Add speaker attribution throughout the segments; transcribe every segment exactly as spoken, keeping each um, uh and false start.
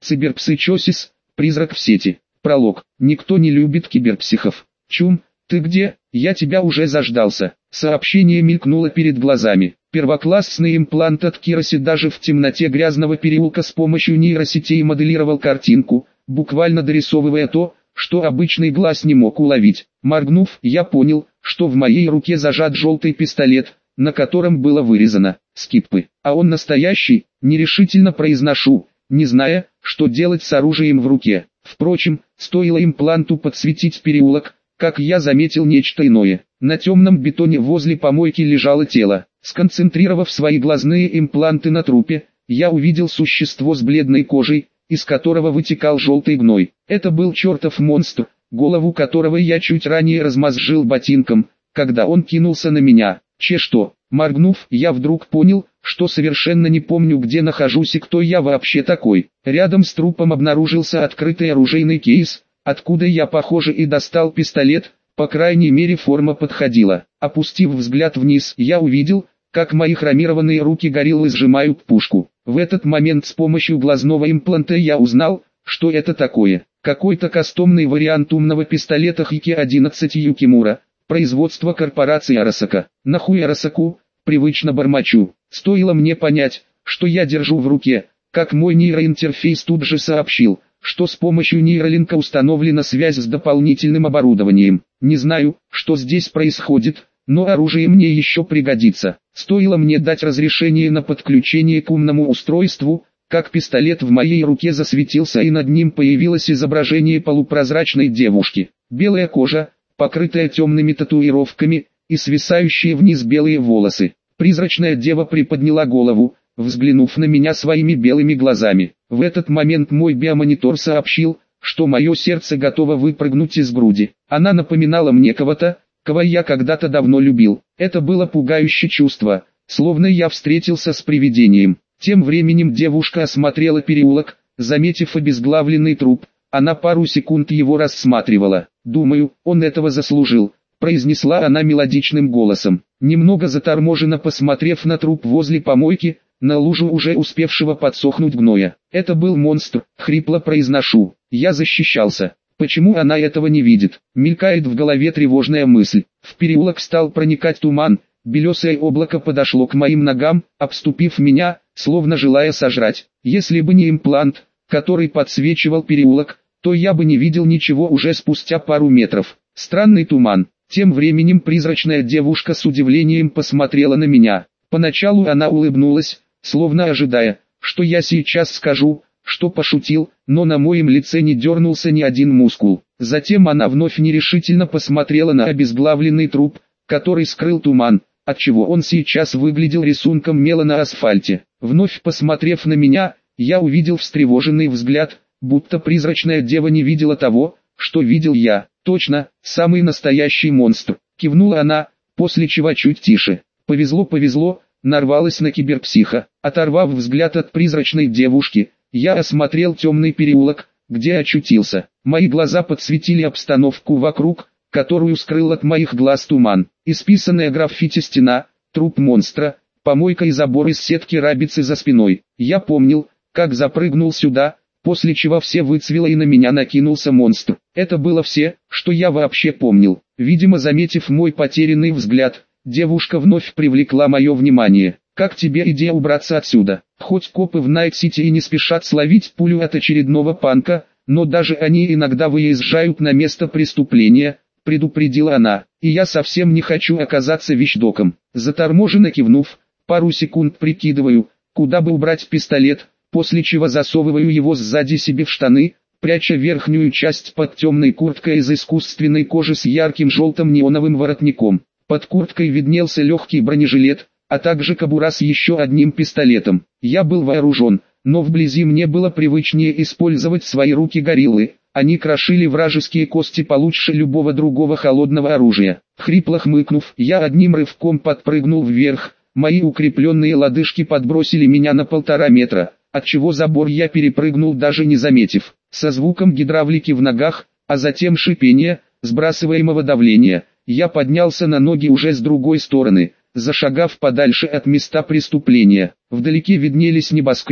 Speaker 1: Циберпсичосис, призрак в сети. Пролог. Никто не любит киберпсихов. Чум, ты где? Я тебя уже заждался. Сообщение мелькнуло перед глазами. Первоклассный имплант от Кироси даже в темноте грязного переулка с помощью нейросетей моделировал картинку, буквально дорисовывая то, что обычный глаз не мог уловить. Моргнув, я понял, что в моей руке зажат желтый пистолет, на котором было вырезано «Скиппы». А он настоящий, нерешительно произношу, не зная, что делать с оружием в руке. Впрочем, стоило импланту подсветить переулок, как я заметил нечто иное. На темном бетоне возле помойки лежало тело. Сконцентрировав свои глазные импланты на трупе, я увидел существо с бледной кожей, из которого вытекал желтый гной. Это был чертов монстр, голову которого я чуть ранее размозжил ботинком, когда он кинулся на меня. Че что? Моргнув, я вдруг понял, что совершенно не помню, где нахожусь и кто я вообще такой. Рядом с трупом обнаружился открытый оружейный кейс, откуда я, похоже, и достал пистолет, по крайней мере форма подходила. Опустив взгляд вниз, я увидел, как мои хромированные руки гориллы сжимают пушку. В этот момент с помощью глазного импланта я узнал, что это такое. Какой-то кастомный вариант умного пистолета Хики одиннадцать Юкимура, производство корпорации Арасака. Нахуй Арасаку, привычно бормочу. Стоило мне понять, что я держу в руке, как мой нейроинтерфейс тут же сообщил, что с помощью нейролинка установлена связь с дополнительным оборудованием. Не знаю, что здесь происходит, но оружие мне еще пригодится. Стоило мне дать разрешение на подключение к умному устройству, как пистолет в моей руке засветился и над ним появилось изображение полупрозрачной девушки. Белая кожа, покрытая темными татуировками, и свисающие вниз белые волосы. Призрачная дева приподняла голову, взглянув на меня своими белыми глазами. В этот момент мой биомонитор сообщил, что мое сердце готово выпрыгнуть из груди. Она напоминала мне кого-то, кого я когда-то давно любил. Это было пугающее чувство, словно я встретился с привидением. Тем временем девушка осмотрела переулок, заметив обезглавленный труп. Она пару секунд его рассматривала. «Думаю, он этого заслужил», — произнесла она мелодичным голосом. Немного заторможенно посмотрев на труп возле помойки, на лужу уже успевшего подсохнуть гноя. «Это был монстр», — хрипло произношу. «Я защищался». Почему она этого не видит? Мелькает в голове тревожная мысль. В переулок стал проникать туман, белесое облако подошло к моим ногам, обступив меня, словно желая сожрать. Если бы не имплант, который подсвечивал переулок, то я бы не видел ничего уже спустя пару метров. Странный туман. Тем временем призрачная девушка с удивлением посмотрела на меня. Поначалу она улыбнулась, словно ожидая, что я сейчас скажу, что пошутил, но на моем лице не дернулся ни один мускул. Затем она вновь нерешительно посмотрела на обезглавленный труп, который скрыл туман, отчего он сейчас выглядел рисунком мела на асфальте. Вновь посмотрев на меня, я увидел встревоженный взгляд, будто призрачная дева не видела того, что видел я. «Точно, самый настоящий монстр», — кивнула она, после чего чуть тише. «Повезло, повезло», нарвалась на киберпсиха. Оторвав взгляд от призрачной девушки, я осмотрел темный переулок, где очутился. Мои глаза подсветили обстановку вокруг, которую скрыл от моих глаз туман. Исписанная граффити стена, труп монстра, помойка и забор из сетки рабицы за спиной. Я помнил, как запрыгнул сюда, после чего все выцвело и на меня накинулся монстр. Это было все, что я вообще помнил. Видимо, заметив мой потерянный взгляд, девушка вновь привлекла мое внимание. «Как тебе идея убраться отсюда?» Хоть копы в Найт-Сити и не спешат словить пулю от очередного панка, но даже они иногда выезжают на место преступления, предупредила она. И я совсем не хочу оказаться вещдоком. Заторможенно кивнув, пару секунд прикидываю, куда бы убрать пистолет, после чего засовываю его сзади себе в штаны, пряча верхнюю часть под темной курткой из искусственной кожи с ярким желтым неоновым воротником. Под курткой виднелся легкий бронежилет, а также кобура с еще одним пистолетом. Я был вооружен, но вблизи мне было привычнее использовать свои руки гориллы. Они крошили вражеские кости получше любого другого холодного оружия. Хрипло хмыкнув, я одним рывком подпрыгнул вверх. Мои укрепленные лодыжки подбросили меня на полтора метра, отчего забор я перепрыгнул даже не заметив. Со звуком гидравлики в ногах, а затем шипения, сбрасываемого давления, я поднялся на ноги уже с другой стороны, зашагав подальше от места преступления. Вдалеке виднелись небоскребы,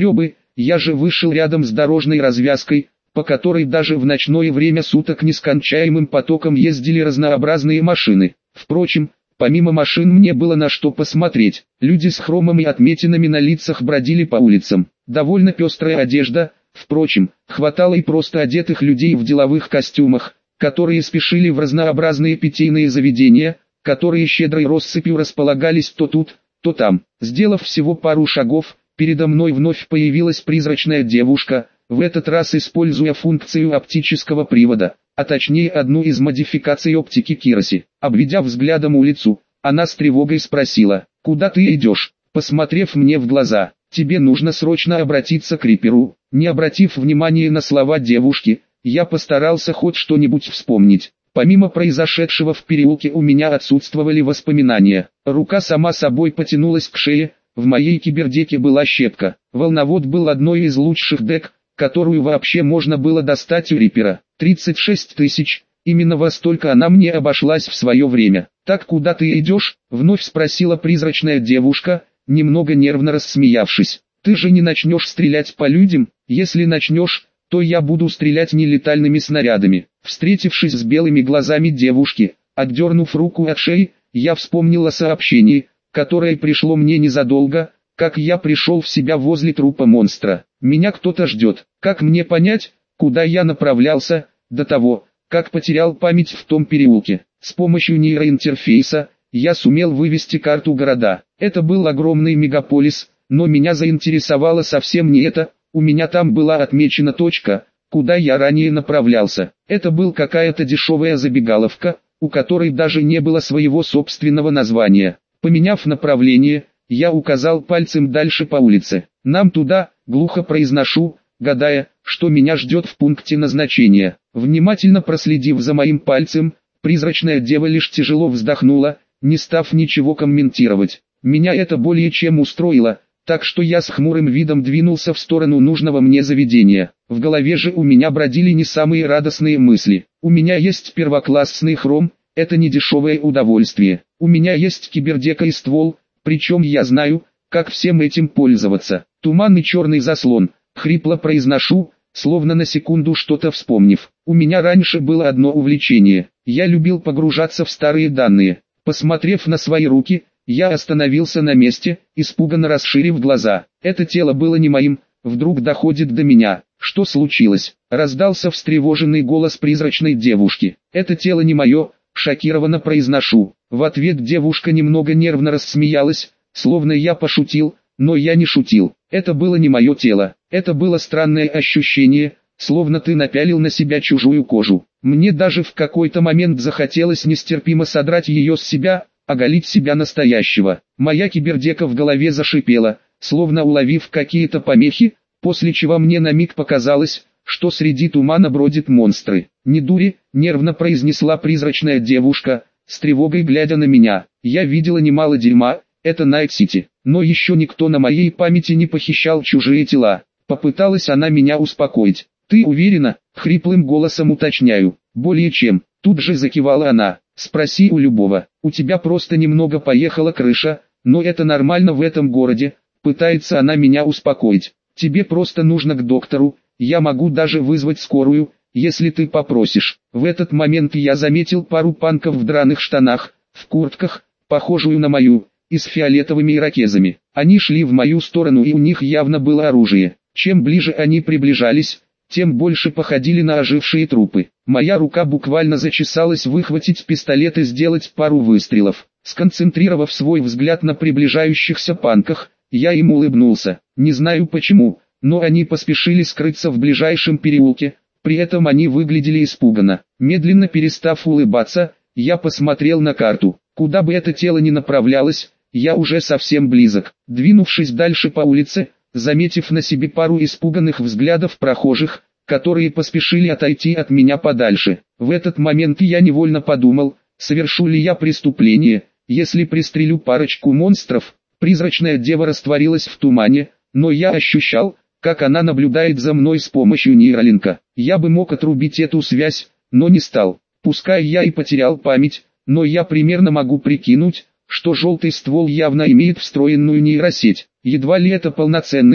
Speaker 1: я же вышел рядом с дорожной развязкой, по которой даже в ночное время суток нескончаемым потоком ездили разнообразные машины. Впрочем, помимо машин мне было на что посмотреть. Люди с хромом и отметинами на лицах бродили по улицам. Довольно пестрая одежда, впрочем, хватало и просто одетых людей в деловых костюмах, которые спешили в разнообразные питейные заведения, которые щедрой россыпью располагались то тут, то там. Сделав всего пару шагов, передо мной вновь появилась призрачная девушка, в этот раз используя функцию оптического привода, а точнее одну из модификаций оптики Кироси. Обведя взглядом улицу, она с тревогой спросила: «Куда ты идешь?» Посмотрев мне в глаза: «Тебе нужно срочно обратиться к Риперу». Не обратив внимания на слова девушки, я постарался хоть что-нибудь вспомнить. Помимо произошедшего в переулке у меня отсутствовали воспоминания. Рука сама собой потянулась к шее, в моей кибердеке была щепка. Волновод был одной из лучших дек, которую вообще можно было достать у Рипера. тридцать шесть тысяч, именно во столько она мне обошлась в свое время. «Так куда ты идешь?» — вновь спросила призрачная девушка, немного нервно рассмеявшись. «Ты же не начнешь стрелять по людям? Если начнешь, то я буду стрелять нелетальными снарядами». Встретившись с белыми глазами девушки, отдернув руку от шеи, я вспомнил о сообщении, которое пришло мне незадолго, как я пришел в себя возле трупа монстра. Меня кто-то ждет. Как мне понять, куда я направлялся, до того, как потерял память в том переулке? С помощью нейроинтерфейса я сумел вывести карту города. Это был огромный мегаполис, но меня заинтересовало совсем не это. У меня там была отмечена точка, куда я ранее направлялся. Это был какая-то дешевая забегаловка, у которой даже не было своего собственного названия. Поменяв направление, я указал пальцем дальше по улице. «Нам туда», — глухо произношу, гадая, что меня ждет в пункте назначения. Внимательно проследив за моим пальцем, призрачная дева лишь тяжело вздохнула, не став ничего комментировать. Меня это более чем устроило, так что я с хмурым видом двинулся в сторону нужного мне заведения. В голове же у меня бродили не самые радостные мысли. У меня есть первоклассный хром, это не дешевое удовольствие. У меня есть кибердека и ствол, причем я знаю, как всем этим пользоваться. Туманный черный заслон, хрипло произношу, словно на секунду что-то вспомнив. У меня раньше было одно увлечение. Я любил погружаться в старые данные. Посмотрев на свои руки, я остановился на месте, испуганно расширив глаза. Это тело было не моим, вдруг доходит до меня. Что случилось? Раздался встревоженный голос призрачной девушки. Это тело не мое, шокированно произношу. В ответ девушка немного нервно рассмеялась, словно я пошутил, но я не шутил. Это было не мое тело. Это было странное ощущение, словно ты напялил на себя чужую кожу. Мне даже в какой-то момент захотелось нестерпимо содрать ее с себя, оголить себя настоящего. Моя кибердека в голове зашипела, словно уловив какие-то помехи, после чего мне на миг показалось, что среди тумана бродят монстры. «Не дури», — нервно произнесла призрачная девушка, с тревогой глядя на меня. «Я видела немало дерьма, это Найт-Сити, но еще никто на моей памяти не похищал чужие тела». Попыталась она меня успокоить. «Ты уверена?» — хриплым голосом уточняю. «Более чем», — тут же закивала она. «Спроси у любого, у тебя просто немного поехала крыша, но это нормально в этом городе», — пытается она меня успокоить. «Тебе просто нужно к доктору, я могу даже вызвать скорую, если ты попросишь». В этот момент я заметил пару панков в драных штанах, в куртках, похожую на мою, и с фиолетовыми ирокезами. Они шли в мою сторону и у них явно было оружие. Чем ближе они приближались, тем больше походили на ожившие трупы. Моя рука буквально зачесалась выхватить пистолет и сделать пару выстрелов. Сконцентрировав свой взгляд на приближающихся панках, я им улыбнулся. Не знаю почему, но они поспешили скрыться в ближайшем переулке, при этом они выглядели испуганно. Медленно перестав улыбаться, я посмотрел на карту. Куда бы это тело ни направлялось, я уже совсем близок. Двинувшись дальше по улице, заметив на себе пару испуганных взглядов прохожих, которые поспешили отойти от меня подальше. В этот момент я невольно подумал, совершу ли я преступление, если пристрелю парочку монстров. Призрачная дева растворилась в тумане, но я ощущал, как она наблюдает за мной с помощью нейролинка. Я бы мог отрубить эту связь, но не стал. Пускай я и потерял память, но я примерно могу прикинуть, что желтый ствол явно имеет встроенную нейросеть. Едва ли это полноценные,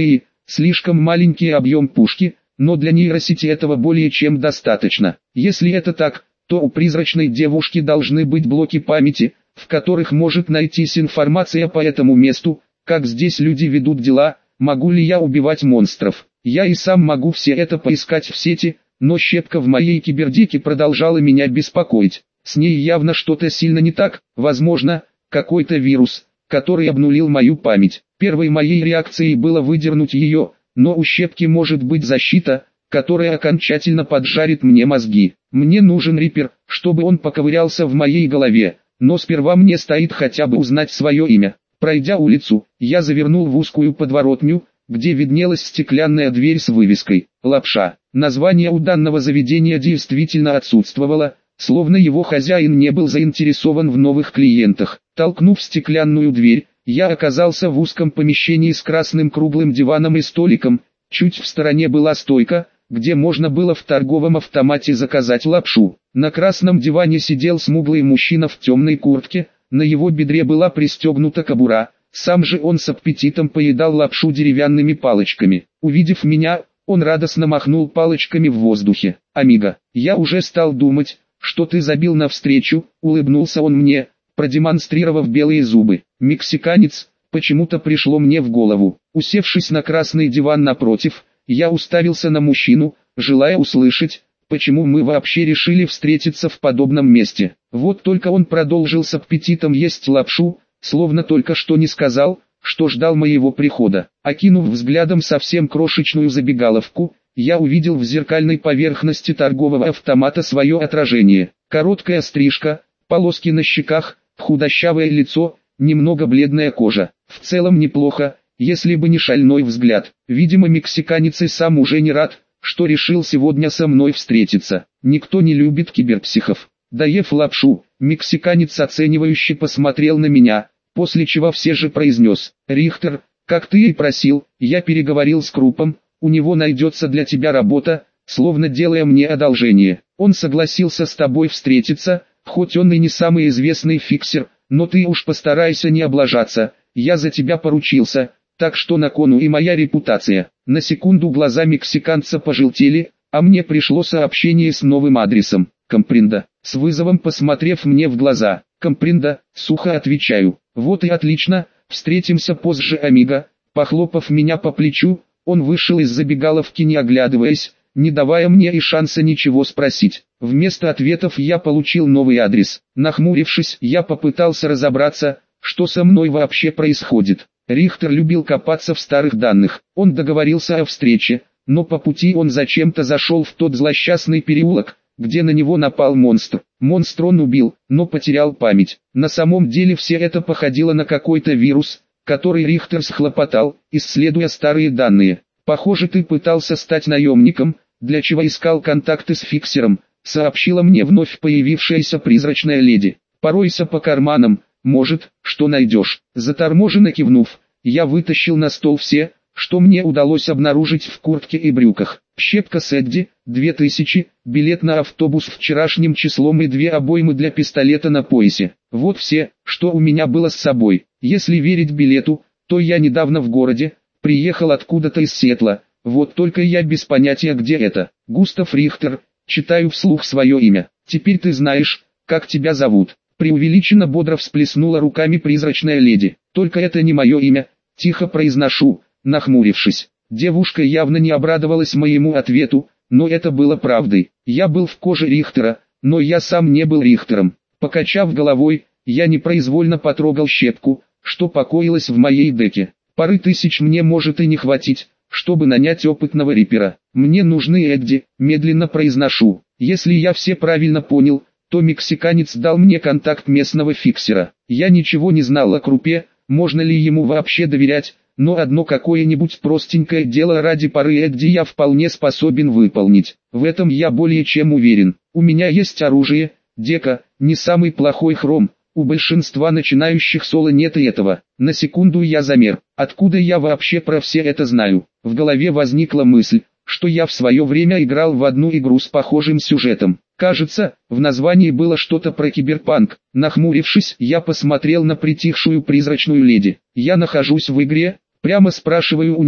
Speaker 1: Слишком маленький объем пушки, но для нейросети этого более чем достаточно. Если это так, то у призрачной девушки должны быть блоки памяти, в которых может найтись информация по этому месту, как здесь люди ведут дела, могу ли я убивать монстров. Я и сам могу все это поискать в сети, но щепка в моей кибердеке продолжала меня беспокоить. С ней явно что-то сильно не так, возможно, какой-то вирус, который обнулил мою память. Первой моей реакцией было выдернуть ее, но у щепки может быть защита, которая окончательно поджарит мне мозги. Мне нужен Риппер, чтобы он поковырялся в моей голове, но сперва мне стоит хотя бы узнать свое имя. Пройдя улицу, я завернул в узкую подворотню, где виднелась стеклянная дверь с вывеской «Лапша». Название у данного заведения действительно отсутствовало, словно его хозяин не был заинтересован в новых клиентах. Толкнув стеклянную дверь, я оказался в узком помещении с красным круглым диваном и столиком. Чуть в стороне была стойка, где можно было в торговом автомате заказать лапшу. На красном диване сидел смуглый мужчина в темной куртке, на его бедре была пристегнута кобура. Сам же он с аппетитом поедал лапшу деревянными палочками. Увидев меня, он радостно махнул палочками в воздухе. «Амиго, я уже стал думать, что ты забил навстречу», — улыбнулся он мне, продемонстрировав белые зубы. «Мексиканец», почему-то пришло мне в голову. Усевшись на красный диван напротив, я уставился на мужчину, желая услышать, почему мы вообще решили встретиться в подобном месте. Вот только он продолжил с аппетитом есть лапшу, словно только что не сказал, что ждал моего прихода. Окинув взглядом совсем крошечную забегаловку, я увидел в зеркальной поверхности торгового автомата свое отражение. Короткая стрижка, полоски на щеках, худощавое лицо, немного бледная кожа. В целом неплохо, если бы не шальной взгляд. Видимо, мексиканец и сам уже не рад, что решил сегодня со мной встретиться. Никто не любит киберпсихов. Доев лапшу, мексиканец оценивающе посмотрел на меня, после чего все же произнес: «Рихтер, как ты и просил, я переговорил с Крупом, у него найдется для тебя работа», словно делая мне одолжение. «Он согласился с тобой встретиться, хоть он и не самый известный фиксер, но ты уж постарайся не облажаться, я за тебя поручился, так что на кону и моя репутация». На секунду глаза мексиканца пожелтели, а мне пришло сообщение с новым адресом. «Компринда». С вызовом посмотрев мне в глаза, «Компринда», сухо отвечаю. «Вот и отлично, встретимся позже, амиго». Похлопав меня по плечу, он вышел из забегаловки, не оглядываясь, не давая мне и шанса ничего спросить. Вместо ответов я получил новый адрес. Нахмурившись, я попытался разобраться, что со мной вообще происходит. Рихтер любил копаться в старых данных. Он договорился о встрече, но по пути он зачем-то зашел в тот злосчастный переулок, где на него напал монстр. Монстр он убил, но потерял память. На самом деле все это походило на какой-то вирус, который Рихтер схлопотал, исследуя старые данные. «Похоже, ты пытался стать наемником, для чего искал контакты с фиксером», сообщила мне вновь появившаяся призрачная леди. «Поройся по карманам, может, что найдешь». Заторможенно кивнув, я вытащил на стол все, что мне удалось обнаружить в куртке и брюках. Щепка с Эдди, две тысячи, билет на автобус вчерашним числом и две обоймы для пистолета на поясе. Вот все, что у меня было с собой. Если верить билету, то я недавно в городе, приехал откуда-то из Сиэтла, вот только я без понятия, где это. Густав Рихтер, читаю вслух свое имя. «Теперь ты знаешь, как тебя зовут». Преувеличенно бодро всплеснула руками призрачная леди. «Только это не мое имя», тихо произношу, нахмурившись. Девушка явно не обрадовалась моему ответу, но это было правдой. Я был в коже Рихтера, но я сам не был Рихтером. Покачав головой, я непроизвольно потрогал щепку, что покоилась в моей деке. Пары тысяч мне может и не хватить, чтобы нанять опытного риппера. Мне нужны Эдди, медленно произношу. Если я все правильно понял, то мексиканец дал мне контакт местного фиксера. Я ничего не знал о Крупе, можно ли ему вообще доверять, но одно какое-нибудь простенькое дело ради пары Эдди я вполне способен выполнить. В этом я более чем уверен. У меня есть оружие, дека, не самый плохой хром. У большинства начинающих соло нет и этого. На секунду я замер. Откуда я вообще про все это знаю? В голове возникла мысль, что я в свое время играл в одну игру с похожим сюжетом. Кажется, в названии было что-то про киберпанк. Нахмурившись, я посмотрел на притихшую призрачную леди. «Я нахожусь в игре?» Прямо спрашиваю у нее.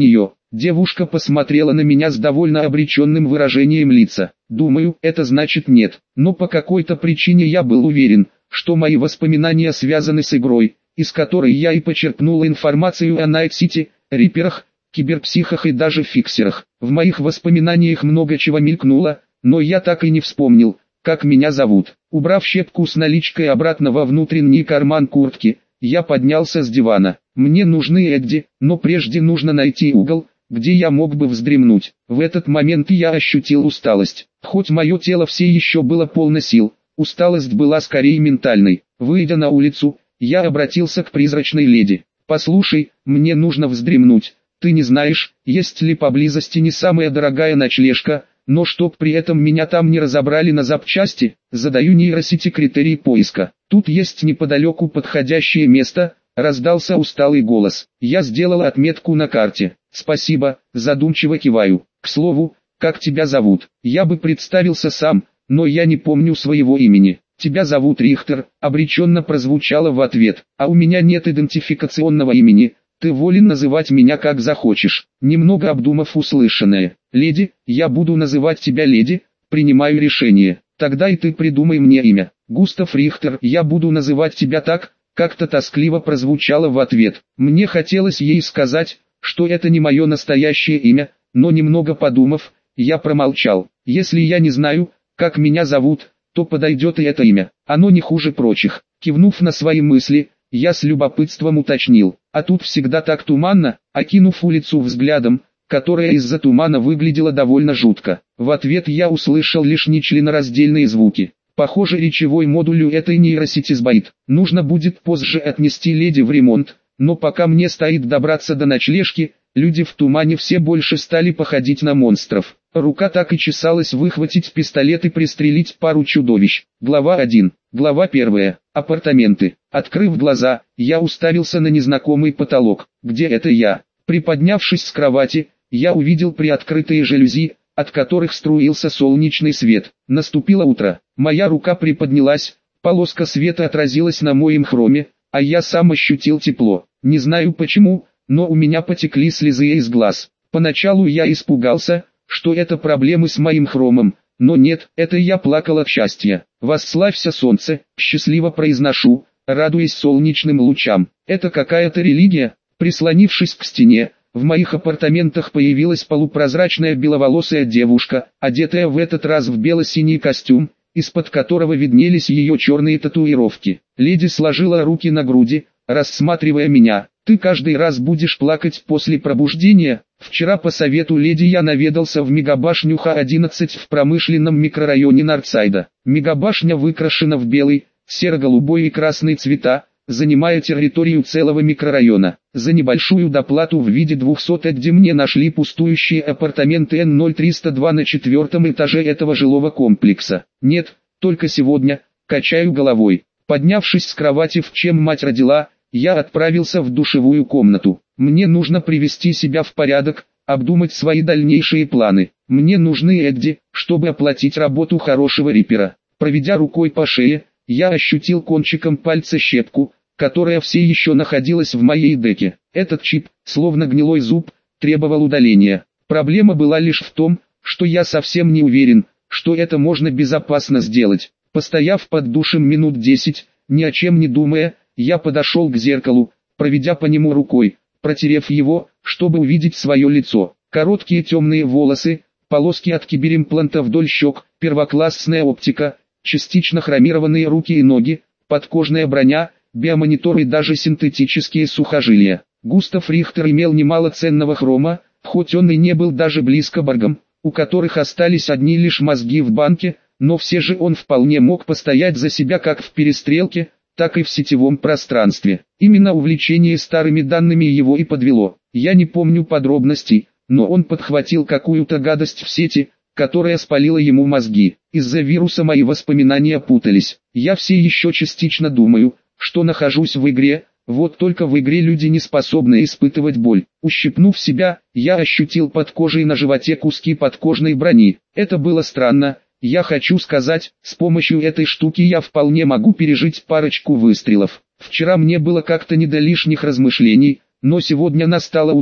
Speaker 1: Девушка посмотрела на меня с довольно обреченным выражением лица. Думаю, это значит нет, но по какой-то причине я был уверен, что мои воспоминания связаны с игрой, из которой я и почерпнул информацию о Найт-Сити, Риперах, киберпсихах и даже фиксерах. В моих воспоминаниях много чего мелькнуло, но я так и не вспомнил, как меня зовут. Убрав щепку с наличкой обратно во внутренний карман куртки, я поднялся с дивана. Мне нужны Эдди, но прежде нужно найти угол, где я мог бы вздремнуть. В этот момент я ощутил усталость. Хоть мое тело все еще было полно сил, усталость была скорее ментальной. Выйдя на улицу, я обратился к призрачной леди. «Послушай, мне нужно вздремнуть. Ты не знаешь, есть ли поблизости не самая дорогая ночлежка, но чтоб при этом меня там не разобрали на запчасти?» Задаю нейросети критерии поиска. «Тут есть неподалеку подходящее место», — раздался усталый голос. Я сделал отметку на карте. «Спасибо», — задумчиво киваю. «К слову, как тебя зовут?» Я бы представился сам, но я не помню своего имени. «Тебя зовут Рихтер», — обреченно прозвучало в ответ. «А у меня нет идентификационного имени. Ты волен называть меня как захочешь». Немного обдумав услышанное. «Леди, я буду называть тебя леди, принимаю решение. Тогда и ты придумай мне имя». «Густав Рихтер, я буду называть тебя так», — как-то тоскливо прозвучало в ответ. Мне хотелось ей сказать, что это не мое настоящее имя, но немного подумав, я промолчал. Если я не знаю, как меня зовут, то подойдет и это имя. Оно не хуже прочих. Кивнув на свои мысли, я с любопытством уточнил. А тут всегда так туманно, окинув улицу взглядом, которая из-за тумана выглядела довольно жутко. В ответ я услышал лишь нечленораздельные звуки. Похоже, речевой модуль у этой нейросети сбоит. Нужно будет позже отнести леди в ремонт, но пока мне стоит добраться до ночлежки, люди в тумане все больше стали походить на монстров. Рука так и чесалась выхватить пистолет и пристрелить пару чудовищ. Глава один. Глава первая. Апартаменты. Открыв глаза, я уставился на незнакомый потолок. Где это я? Приподнявшись с кровати, я увидел приоткрытые жалюзи, от которых струился солнечный свет. Наступило утро. Моя рука приподнялась, полоска света отразилась на моем хроме, а я сам ощутил тепло. Не знаю почему, но у меня потекли слезы из глаз. Поначалу я испугался, что это проблемы с моим хромом, но нет, это я плакал от счастья. «Восславься, солнце», счастливо произношу, радуясь солнечным лучам. Это какая-то религия. Прислонившись к стене, в моих апартаментах появилась полупрозрачная беловолосая девушка, одетая в этот раз в бело-синий костюм, из-под которого виднелись ее черные татуировки. Леди сложила руки на груди, рассматривая меня. «Ты каждый раз будешь плакать после пробуждения?» Вчера по совету леди я наведался в мегабашню Х одиннадцать в промышленном микрорайоне Нордсайда. Мегабашня выкрашена в белый, серо-голубой и красный цвета, занимая территорию целого микрорайона. За небольшую доплату в виде двухсот эдди мне нашли пустующие апартаменты Н ноль триста два на четвертом этаже этого жилого комплекса. Нет, только сегодня, качаю головой. Поднявшись с кровати, в чем мать родила, я отправился в душевую комнату. Мне нужно привести себя в порядок, обдумать свои дальнейшие планы. Мне нужны Эдди, чтобы оплатить работу хорошего рипера. Проведя рукой по шее, я ощутил кончиком пальца щепку, которая все еще находилась в моей деке. Этот чип, словно гнилой зуб, требовал удаления. Проблема была лишь в том, что я совсем не уверен, что это можно безопасно сделать. Постояв под душем минут десять, ни о чем не думая, я подошел к зеркалу, проведя по нему рукой, протерев его, чтобы увидеть свое лицо. Короткие темные волосы, полоски от киберимпланта вдоль щек, первоклассная оптика, частично хромированные руки и ноги, подкожная броня, биомонитор и даже синтетические сухожилия. Густав Рихтер имел немало ценного хрома, хоть он и не был даже близко боргом, у которых остались одни лишь мозги в банке, но все же он вполне мог постоять за себя как в перестрелке, так и в сетевом пространстве. Именно увлечение старыми данными его и подвело. Я не помню подробностей, но он подхватил какую-то гадость в сети, которая спалила ему мозги. Из-за вируса мои воспоминания путались. Я все еще частично думаю, что нахожусь в игре, вот только в игре люди не способны испытывать боль. Ущипнув себя, я ощутил под кожей на животе куски подкожной брони. Это было странно. Я хочу сказать, с помощью этой штуки я вполне могу пережить парочку выстрелов. Вчера мне было как-то не до лишних размышлений, но сегодня настало утро,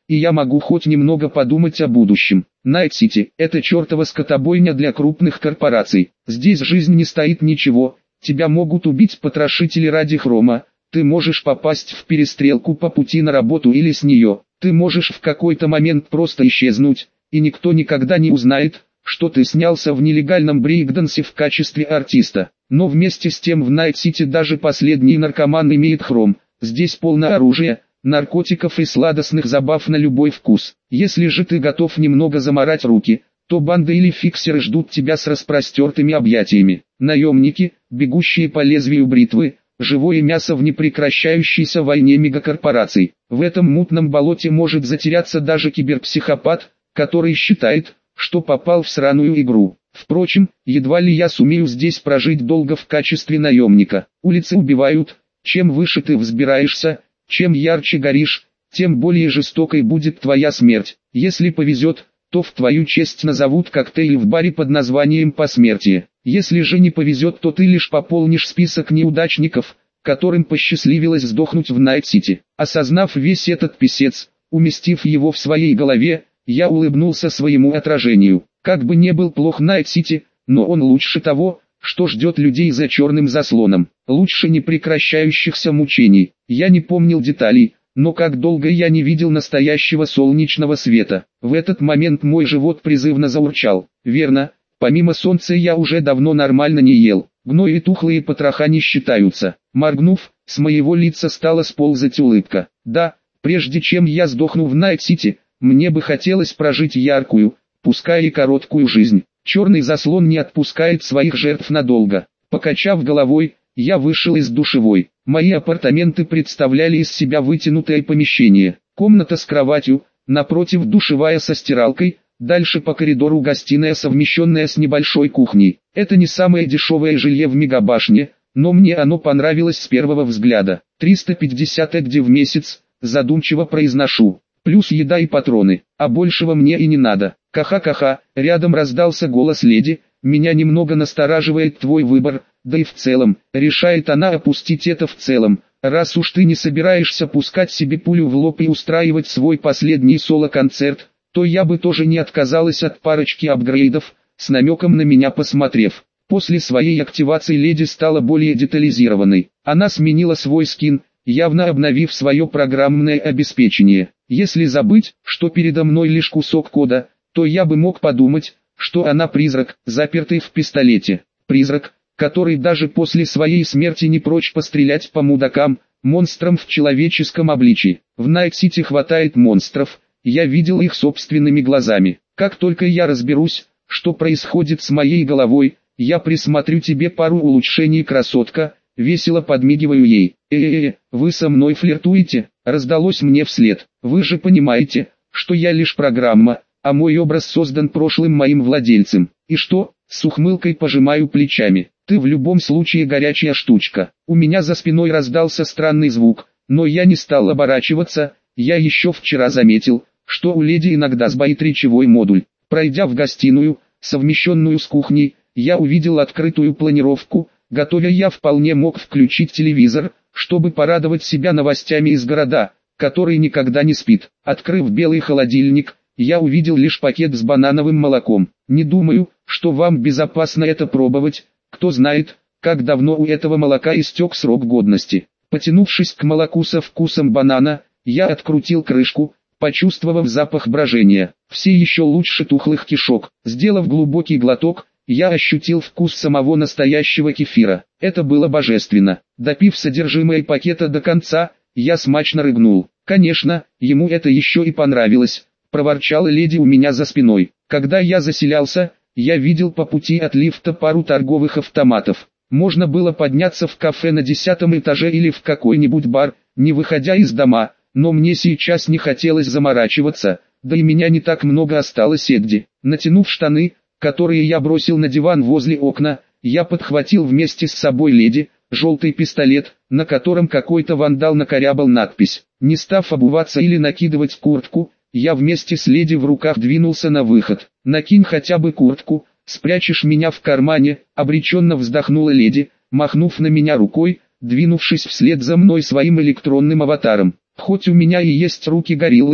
Speaker 1: и я могу хоть немного подумать о будущем. Найт-Сити – это чертова скотобойня для крупных корпораций. Здесь жизнь не стоит ничего, тебя могут убить потрошители ради хрома, ты можешь попасть в перестрелку по пути на работу или с нее, ты можешь в какой-то момент просто исчезнуть, и никто никогда не узнает, что ты снялся в нелегальном брейкдансе в качестве артиста. Но вместе с тем в Найт-Сити даже последний наркоман имеет хром, здесь полно оружия, наркотиков и сладостных забав на любой вкус. Если же ты готов немного заморать руки, то банда или фиксеры ждут тебя с распростертыми объятиями. Наемники, бегущие по лезвию бритвы, живое мясо в непрекращающейся войне мегакорпораций. В этом мутном болоте может затеряться даже киберпсихопат, который считает, что попал в сраную игру. Впрочем, едва ли я сумею здесь прожить долго в качестве наемника. Улицы убивают, чем выше ты взбираешься, чем ярче горишь, тем более жестокой будет твоя смерть. Если повезет, то в твою честь назовут коктейль в баре под названием «Посмертие». Если же не повезет, то ты лишь пополнишь список неудачников, которым посчастливилось сдохнуть в Найт-Сити. Осознав весь этот писец, уместив его в своей голове, я улыбнулся своему отражению. Как бы не был плох Найт-Сити, но он лучше того, что ждет людей за черным заслоном. Лучше непрекращающихся мучений. Я не помнил деталей, но как долго я не видел настоящего солнечного света. В этот момент мой живот призывно заурчал. Верно, помимо солнца я уже давно нормально не ел. Гной и тухлые потроха не считаются. Моргнув, с моего лица стала сползать улыбка. Да, прежде чем я сдохну в Найт-Сити, мне бы хотелось прожить яркую, пускай и короткую жизнь. Черный заслон не отпускает своих жертв надолго. Покачав головой, я вышел из душевой. Мои апартаменты представляли из себя вытянутое помещение. Комната с кроватью, напротив душевая со стиралкой, дальше по коридору гостиная, совмещенная с небольшой кухней. Это не самое дешевое жилье в мегабашне, но мне оно понравилось с первого взгляда. триста пятьдесят экди в месяц, задумчиво произношу. Плюс еда и патроны, а большего мне и не надо. Ка-ха-ка-ха, рядом раздался голос леди, меня немного настораживает твой выбор, да и в целом, решает она опустить это в целом. Раз уж ты не собираешься пускать себе пулю в лоб и устраивать свой последний соло-концерт, то я бы тоже не отказалась от парочки апгрейдов, с намеком на меня посмотрев. После своей активации леди стала более детализированной. Она сменила свой скин, явно обновив свое программное обеспечение. Если забыть, что передо мной лишь кусок кода, то я бы мог подумать, что она призрак, запертый в пистолете. Призрак, который даже после своей смерти не прочь пострелять по мудакам, монстрам в человеческом обличии. В Найт-Сити хватает монстров, я видел их собственными глазами. Как только я разберусь, что происходит с моей головой, я присмотрю тебе пару улучшений, красотка. Весело подмигиваю ей. «Э-э-э, вы со мной флиртуете?» Раздалось мне вслед. «Вы же понимаете, что я лишь программа, а мой образ создан прошлым моим владельцем. И что?» С ухмылкой пожимаю плечами. «Ты в любом случае горячая штучка». У меня за спиной раздался странный звук, но я не стал оборачиваться. Я еще вчера заметил, что у леди иногда сбоит речевой модуль. Пройдя в гостиную, совмещенную с кухней, я увидел открытую планировку. Готовя, я вполне мог включить телевизор, чтобы порадовать себя новостями из города, который никогда не спит. Открыв белый холодильник, я увидел лишь пакет с банановым молоком. Не думаю, что вам безопасно это пробовать, кто знает, как давно у этого молока истек срок годности. Потянувшись к молоку со вкусом банана, я открутил крышку, почувствовав запах брожения. Все еще лучше тухлых кишок. Сделав глубокий глоток, я ощутил вкус самого настоящего кефира. Это было божественно. Допив содержимое пакета до конца, я смачно рыгнул. Конечно, ему это еще и понравилось, проворчала леди у меня за спиной. Когда я заселялся, я видел по пути от лифта пару торговых автоматов. Можно было подняться в кафе на десятом этаже или в какой-нибудь бар, не выходя из дома, но мне сейчас не хотелось заморачиваться, да и меня не так много осталось эгди. Натянув штаны, которые я бросил на диван возле окна, я подхватил вместе с собой леди, желтый пистолет, на котором какой-то вандал накорябал надпись. Не став обуваться или накидывать куртку, я вместе с леди в руках двинулся на выход. «Накинь хотя бы куртку, спрячешь меня в кармане», — обреченно вздохнула леди, махнув на меня рукой, двинувшись вслед за мной своим электронным аватаром. «Хоть у меня и есть руки гориллы», —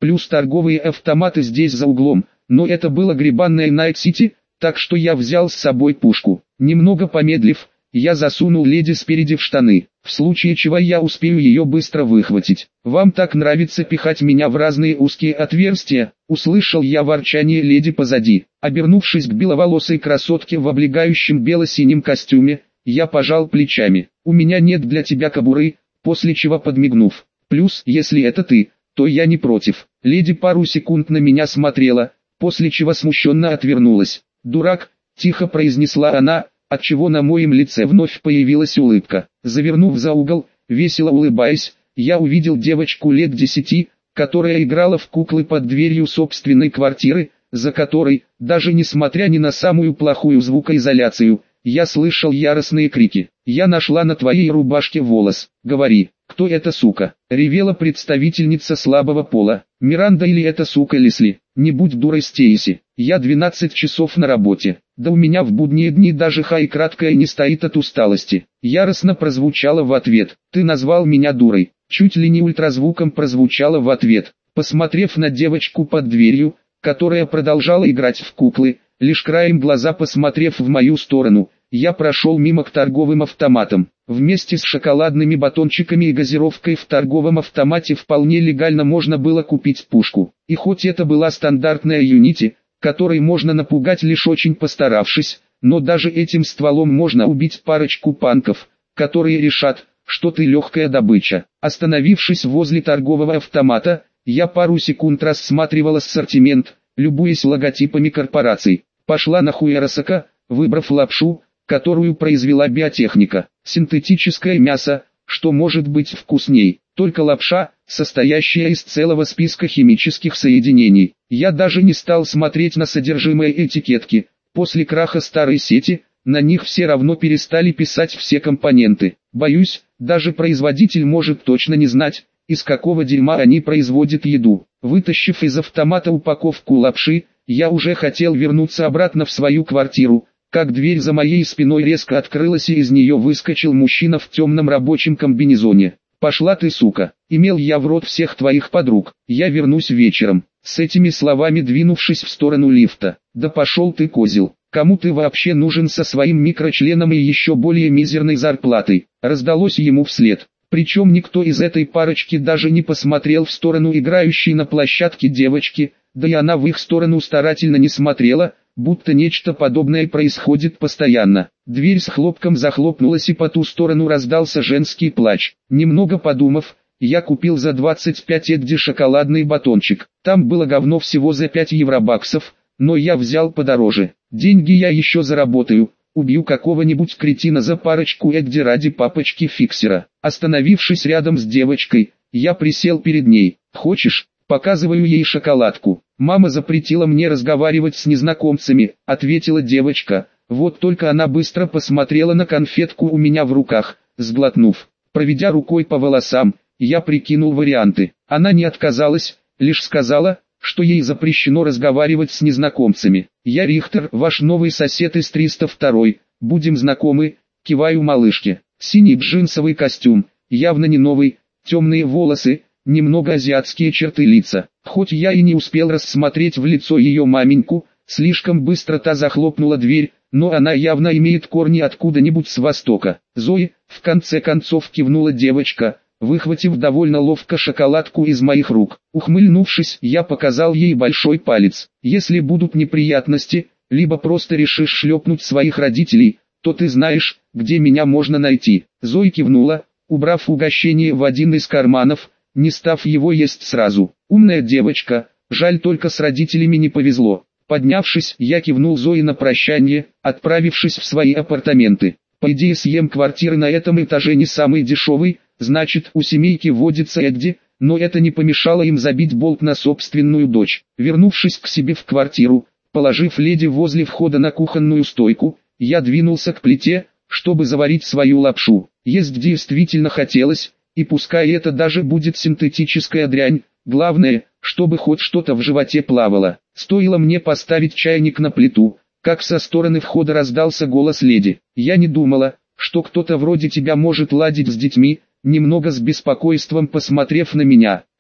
Speaker 1: плюс торговые автоматы здесь за углом, но это было гребанное Найт-Сити, так что я взял с собой пушку. Немного помедлив, я засунул леди спереди в штаны, в случае чего я успею ее быстро выхватить. «Вам так нравится пихать меня в разные узкие отверстия?» Услышал я ворчание леди позади. Обернувшись к беловолосой красотке в облегающем бело-синем костюме, я пожал плечами. «У меня нет для тебя кобуры», после чего подмигнув. «Плюс, если это ты, то я не против». Леди пару секунд на меня смотрела, после чего смущенно отвернулась. «Дурак», — тихо произнесла она, отчего на моем лице вновь появилась улыбка. Завернув за угол, весело улыбаясь, я увидел девочку лет десяти, которая играла в куклы под дверью собственной квартиры, за которой, даже несмотря ни на самую плохую звукоизоляцию, я слышал яростные крики. «Я нашла на твоей рубашке волос. Говори, кто эта сука?» Ревела представительница слабого пола. «Миранда или эта сука Лесли? Не будь дурой, Стейси. Я двенадцать часов на работе. Да у меня в будние дни даже хай краткая не стоит от усталости». Яростно прозвучало в ответ. «Ты назвал меня дурой». Чуть ли не ультразвуком прозвучало в ответ. Посмотрев на девочку под дверью, которая продолжала играть в куклы, лишь краем глаза посмотрев в мою сторону, я прошел мимо к торговым автоматам. Вместе с шоколадными батончиками и газировкой в торговом автомате вполне легально можно было купить пушку. И хоть это была стандартная Юнити, которой можно напугать лишь очень постаравшись, но даже этим стволом можно убить парочку панков, которые решат, что ты легкая добыча. Остановившись возле торгового автомата, я пару секунд рассматривал ассортимент, любуясь логотипами корпораций. Пошла нахуй Арасака, выбрав лапшу, которую произвела биотехника. Синтетическое мясо, что может быть вкусней, только лапша, состоящая из целого списка химических соединений. Я даже не стал смотреть на содержимое этикетки. После краха старой сети, на них все равно перестали писать все компоненты. Боюсь, даже производитель может точно не знать, из какого дерьма они производят еду. Вытащив из автомата упаковку лапши, я уже хотел вернуться обратно в свою квартиру, как дверь за моей спиной резко открылась и из нее выскочил мужчина в темном рабочем комбинезоне. «Пошла ты, сука, имел я в рот всех твоих подруг, я вернусь вечером». С этими словами двинувшись в сторону лифта. «Да пошел ты, козел, кому ты вообще нужен со своим микрочленом и еще более мизерной зарплатой?» Раздалось ему вслед. Причем никто из этой парочки даже не посмотрел в сторону играющей на площадке девочки, да и она в их сторону старательно не смотрела, будто нечто подобное происходит постоянно. Дверь с хлопком захлопнулась и по ту сторону раздался женский плач. Немного подумав, я купил за двадцать пять эдди шоколадный батончик. Там было говно всего за пять евробаксов, но я взял подороже. Деньги я еще заработаю. Убью какого-нибудь кретина за парочку эдди ради папочки-фиксера. Остановившись рядом с девочкой, я присел перед ней. «Хочешь?» Показываю ей шоколадку. «Мама запретила мне разговаривать с незнакомцами», — ответила девочка. Вот только она быстро посмотрела на конфетку у меня в руках, сглотнув. Проведя рукой по волосам, я прикинул варианты. Она не отказалась, лишь сказала, что ей запрещено разговаривать с незнакомцами. «Я Рихтер, ваш новый сосед из триста второй, будем знакомы», — киваю малышке. Синий джинсовый костюм, явно не новый, темные волосы, немного азиатские черты лица. Хоть я и не успел рассмотреть в лицо ее маменьку, слишком быстро та захлопнула дверь, но она явно имеет корни откуда-нибудь с востока. «Зои», в конце концов кивнула девочка, выхватив довольно ловко шоколадку из моих рук. Ухмыльнувшись, я показал ей большой палец. «Если будут неприятности, либо просто решишь шлепнуть своих родителей, то ты знаешь, где меня можно найти». Зои кивнула, убрав угощение в один из карманов, не став его есть сразу. «Умная девочка, жаль только с родителями не повезло». Поднявшись, я кивнул Зои на прощание, отправившись в свои апартаменты. По идее, съем квартиры на этом этаже не самый дешевый, значит у семейки водится Эдди, но это не помешало им забить болт на собственную дочь. Вернувшись к себе в квартиру, положив леди возле входа на кухонную стойку, я двинулся к плите, чтобы заварить свою лапшу. Есть действительно хотелось, и пускай это даже будет синтетическая дрянь, главное, чтобы хоть что-то в животе плавало. Стоило мне поставить чайник на плиту, как со стороны входа раздался голос леди. «Я не думала, что кто-то вроде тебя может ладить с детьми», немного с беспокойством посмотрев на меня,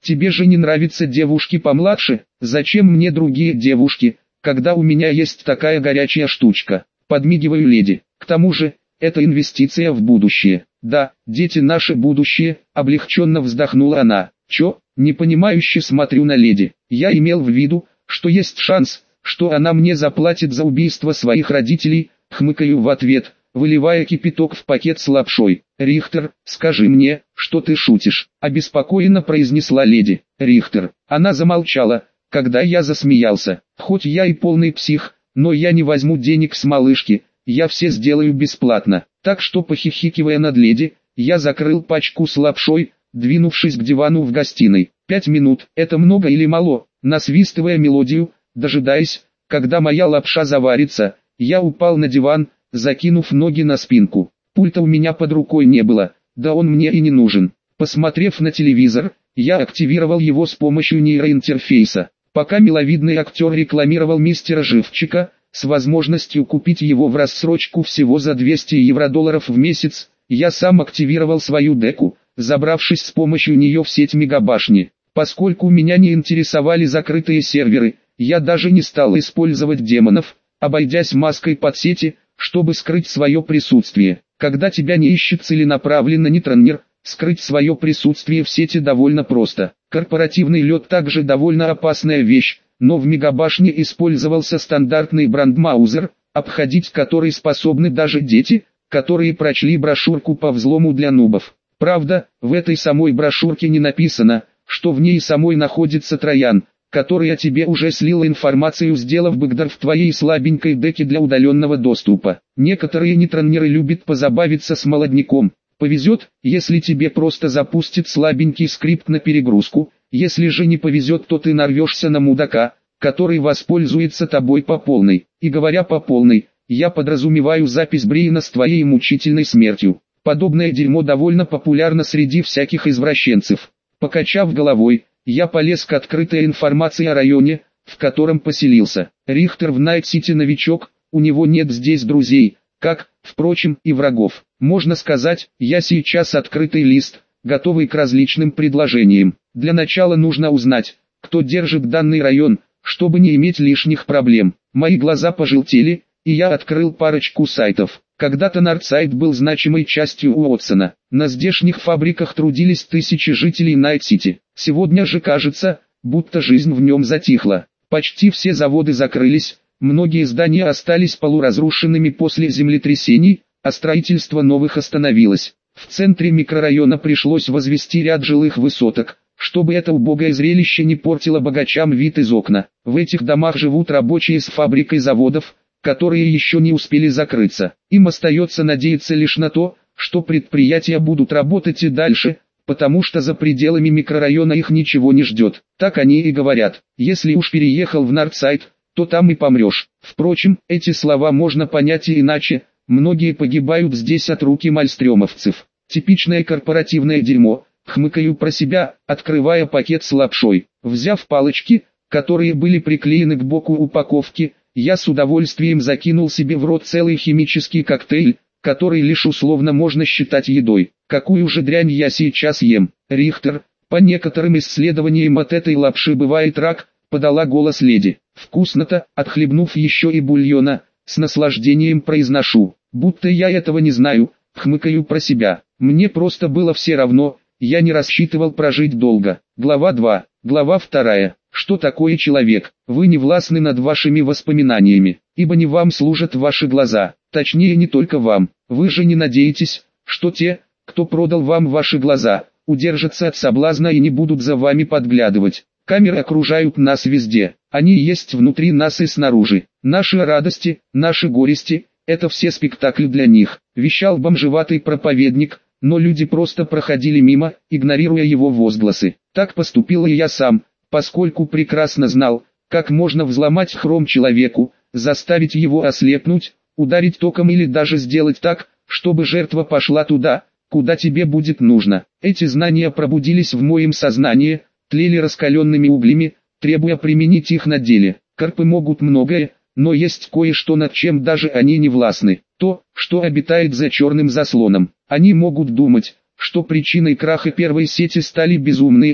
Speaker 1: Тебе же не нравятся девушки помладше? Зачем мне другие девушки, когда у меня есть такая горячая штучка? Подмигиваю леди. К тому же, это инвестиция в будущее. Да, дети наше будущее, облегченно вздохнула она. Чё? Непонимающе смотрю на леди. Я имел в виду, что есть шанс, что она мне заплатит за убийство своих родителей, хмыкаю в ответ, выливая кипяток в пакет с лапшой. Рихтер, скажи мне, что ты шутишь, обеспокоенно произнесла леди. Рихтер. Она замолчала, когда я засмеялся. Хоть я и полный псих, но я не возьму денег с малышки, я все сделаю бесплатно. Так что, похихикивая над леди, я закрыл пачку с лапшой, двинувшись к дивану в гостиной. Пять минут, это много или мало? Насвистывая мелодию, дожидаясь, когда моя лапша заварится, я упал на диван, закинув ноги на спинку. Пульта у меня под рукой не было, да он мне и не нужен. Посмотрев на телевизор, я активировал его с помощью нейроинтерфейса. Пока миловидный актер рекламировал мистера Живчика, с возможностью купить его в рассрочку всего за двести евро-долларов в месяц, я сам активировал свою деку, забравшись с помощью нее в сеть мегабашни. Поскольку меня не интересовали закрытые серверы, я даже не стал использовать демонов, обойдясь маской под сети, чтобы скрыть свое присутствие. Когда тебя не ищет целенаправленно нетронер, скрыть свое присутствие в сети довольно просто. Корпоративный лед также довольно опасная вещь, но в мегабашне использовался стандартный брандмаузер, обходить который способны даже дети, которые прочли брошюрку по взлому для нубов. Правда, в этой самой брошюрке не написано, что в ней самой находится троян, который о тебе уже слил информацию, сделав бэкдор в твоей слабенькой деке для удаленного доступа. Некоторые нетронеры любят позабавиться с молодняком. Повезет, если тебе просто запустит слабенький скрипт на перегрузку, если же не повезет, то ты нарвешься на мудака, который воспользуется тобой по полной. И говоря по полной, я подразумеваю запись Бриена с твоей мучительной смертью. Подобное дерьмо довольно популярно среди всяких извращенцев. Покачав головой, я полез к открытой информации о районе, в котором поселился. Рихтер в Найт-Сити новичок, у него нет здесь друзей, как, впрочем, и врагов. Можно сказать, я сейчас открытый лист, готовый к различным предложениям. Для начала нужно узнать, кто держит данный район, чтобы не иметь лишних проблем. Мои глаза пожелтели, и я открыл парочку сайтов. Когда-то Нордсайд был значимой частью Уотсона. На здешних фабриках трудились тысячи жителей Найт-Сити. Сегодня же кажется, будто жизнь в нем затихла. Почти все заводы закрылись, многие здания остались полуразрушенными после землетрясений, а строительство новых остановилось. В центре микрорайона пришлось возвести ряд жилых высоток, чтобы это убогое зрелище не портило богачам вид из окна. В этих домах живут рабочие с фабрик и заводов, которые еще не успели закрыться. Им остается надеяться лишь на то, что предприятия будут работать и дальше, потому что за пределами микрорайона их ничего не ждет. Так они и говорят: если уж переехал в Нордсайд, то там и помрешь. Впрочем, эти слова можно понять и иначе. Многие погибают здесь от руки мальстрёмовцев. Типичное корпоративное дерьмо, хмыкаю про себя, открывая пакет с лапшой. Взяв палочки, которые были приклеены к боку упаковки, я с удовольствием закинул себе в рот целый химический коктейль, который лишь условно можно считать едой. Какую же дрянь я сейчас ем? Рихтер, по некоторым исследованиям от этой лапши бывает рак, подала голос леди. Вкусно-то, отхлебнув еще и бульона, с наслаждением произношу, будто я этого не знаю, хмыкаю про себя. Мне просто было все равно, я не рассчитывал прожить долго. Глава два. Глава вторая. Что такое человек? Вы не властны над вашими воспоминаниями, ибо не вам служат ваши глаза, точнее не только вам. Вы же не надеетесь, что те, кто продал вам ваши глаза, удержатся от соблазна и не будут за вами подглядывать. Камеры окружают нас везде, они есть внутри нас и снаружи. Наши радости, наши горести – это все спектакли для них, вещал бомжеватый проповедник, но люди просто проходили мимо, игнорируя его возгласы. Так поступил и я сам, поскольку прекрасно знал, как можно взломать хром человеку, заставить его ослепнуть, ударить током или даже сделать так, чтобы жертва пошла туда, куда тебе будет нужно. Эти знания пробудились в моем сознании, тлели раскаленными углями, требуя применить их на деле. Карпы могут многое, но есть кое-что, над чем даже они не властны. То, что обитает за черным заслоном. Они могут думать, что причиной краха первой сети стали безумные и,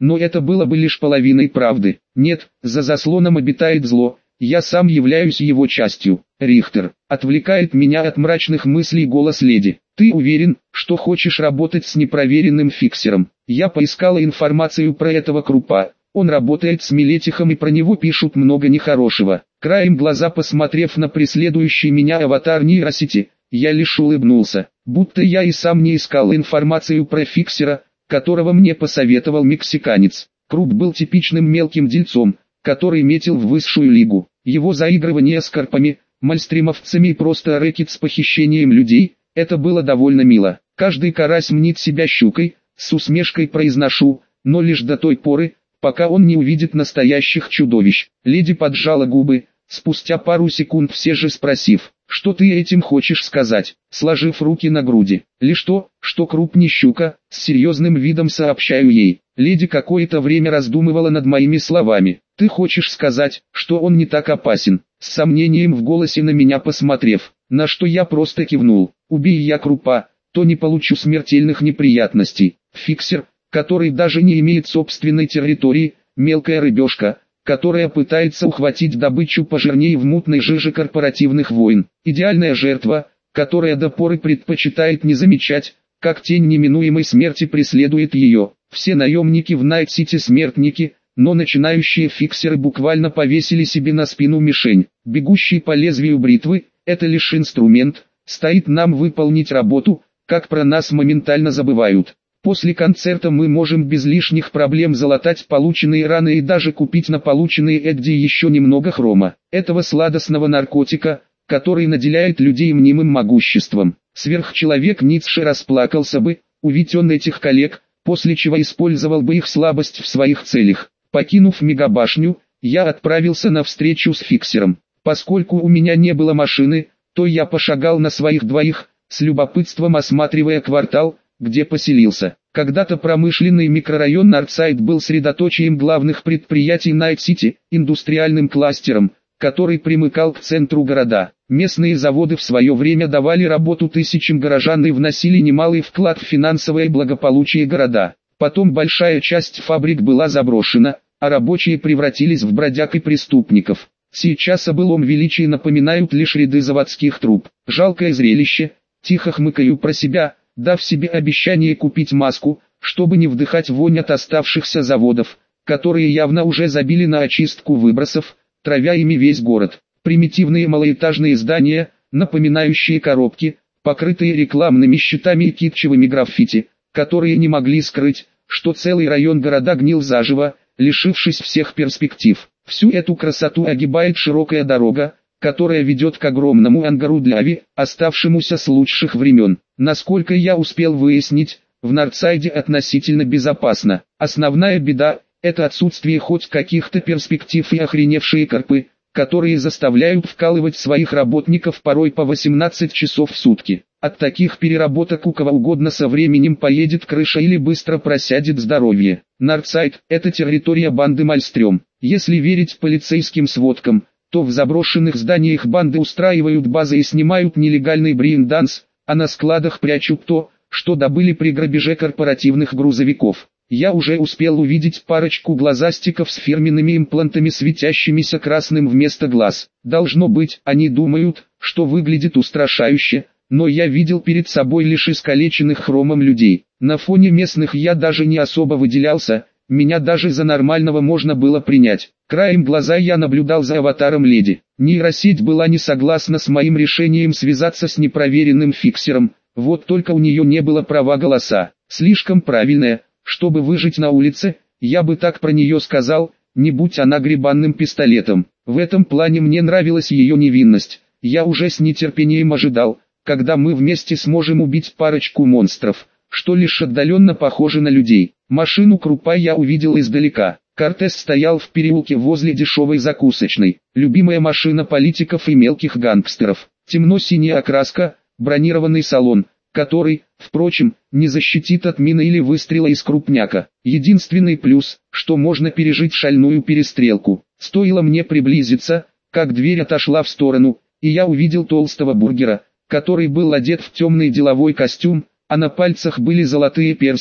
Speaker 1: но это было бы лишь половиной правды. Нет, за заслоном обитает зло, я сам являюсь его частью. Рихтер, отвлекает меня от мрачных мыслей голос леди. Ты уверен, что хочешь работать с непроверенным фиксером? Я поискала информацию про этого Крупа. Он работает с Милетихом и про него пишут много нехорошего. Краем глаза посмотрев на преследующий меня аватар нейросети, я лишь улыбнулся, будто я и сам не искал информацию про фиксера, которого мне посоветовал мексиканец. Круп был типичным мелким дельцом, который метил в высшую лигу. Его заигрывание с карпами, мальстримовцами и просто рэкет с похищением людей, это было довольно мило. Каждый карась мнит себя щукой, с усмешкой произношу, но лишь до той поры, пока он не увидит настоящих чудовищ. Леди поджала губы, спустя пару секунд все же спросив, что ты этим хочешь сказать, сложив руки на груди. Лишь то, что Круп не щука, с серьезным видом сообщаю ей. Леди какое-то время раздумывала над моими словами. Ты хочешь сказать, что он не так опасен? С сомнением в голосе на меня посмотрев, на что я просто кивнул. Убей я Крупа, то не получу смертельных неприятностей. Фиксер, который даже не имеет собственной территории, мелкая рыбешка, которая пытается ухватить добычу пожирнее в мутной жиже корпоративных войн. Идеальная жертва, которая до поры предпочитает не замечать, как тень неминуемой смерти преследует ее. Все наемники в Найт-Сити смертники, но начинающие фиксеры буквально повесили себе на спину мишень. Бегущий по лезвию бритвы – это лишь инструмент, стоит нам выполнить работу, как про нас моментально забывают. После концерта мы можем без лишних проблем залатать полученные раны и даже купить на полученные Эдди еще немного хрома. Этого сладостного наркотика, который наделяет людей мнимым могуществом. Сверхчеловек Ницше расплакался бы, увидь он этих коллег, после чего использовал бы их слабость в своих целях. Покинув мегабашню, я отправился на встречу с фиксером. Поскольку у меня не было машины, то я пошагал на своих двоих, с любопытством осматривая квартал, где поселился. Когда-то промышленный микрорайон Нордсайд был средоточием главных предприятий Найт-Сити, индустриальным кластером, который примыкал к центру города. Местные заводы в свое время давали работу тысячам горожан и вносили немалый вклад в финансовое благополучие города. Потом большая часть фабрик была заброшена, а рабочие превратились в бродяг и преступников. Сейчас о былом величии напоминают лишь ряды заводских труб. Жалкое зрелище, тихо хмыкаю про себя, дав себе обещание купить маску, чтобы не вдыхать вонь от оставшихся заводов, которые явно уже забили на очистку выбросов, травя ими весь город. Примитивные малоэтажные здания, напоминающие коробки, покрытые рекламными щитами и китчевыми граффити, которые не могли скрыть, что целый район города гнил заживо, лишившись всех перспектив. Всю эту красоту огибает широкая дорога, которая ведет к огромному ангару для ави, оставшемуся с лучших времен. Насколько я успел выяснить, в Нордсайде относительно безопасно. Основная беда – это отсутствие хоть каких-то перспектив и охреневшие корпы, которые заставляют вкалывать своих работников порой по восемнадцать часов в сутки. От таких переработок у кого угодно со временем поедет крыша или быстро просядет здоровье. Нордсайд – это территория банды Мальстрём. Если верить полицейским сводкам, то в заброшенных зданиях банды устраивают базы и снимают нелегальный брейн-данс, а на складах прячут то, что добыли при грабеже корпоративных грузовиков. Я уже успел увидеть парочку глазастиков с фирменными имплантами, светящимися красным вместо глаз. Должно быть, они думают, что выглядит устрашающе, но я видел перед собой лишь искалеченных хромом людей. На фоне местных я даже не особо выделялся, меня даже за нормального можно было принять. Краем глаза я наблюдал за аватаром леди. Нейросеть была не согласна с моим решением связаться с непроверенным фиксером, вот только у нее не было права голоса. Слишком правильная, чтобы выжить на улице, я бы так про нее сказал, не будь она гребанным пистолетом. В этом плане мне нравилась ее невинность. Я уже с нетерпением ожидал, когда мы вместе сможем убить парочку монстров, что лишь отдаленно похожи на людей. Машину Крупа я увидел издалека. Кортес стоял в переулке возле дешевой закусочной. Любимая машина политиков и мелких гангстеров. Темно-синяя окраска, бронированный салон, который, впрочем, не защитит от мины или выстрела из крупняка. Единственный плюс, что можно пережить шальную перестрелку. Стоило мне приблизиться, как дверь отошла в сторону, и я увидел толстого бургера, который был одет в темный деловой костюм, а на пальцах были золотые перстни,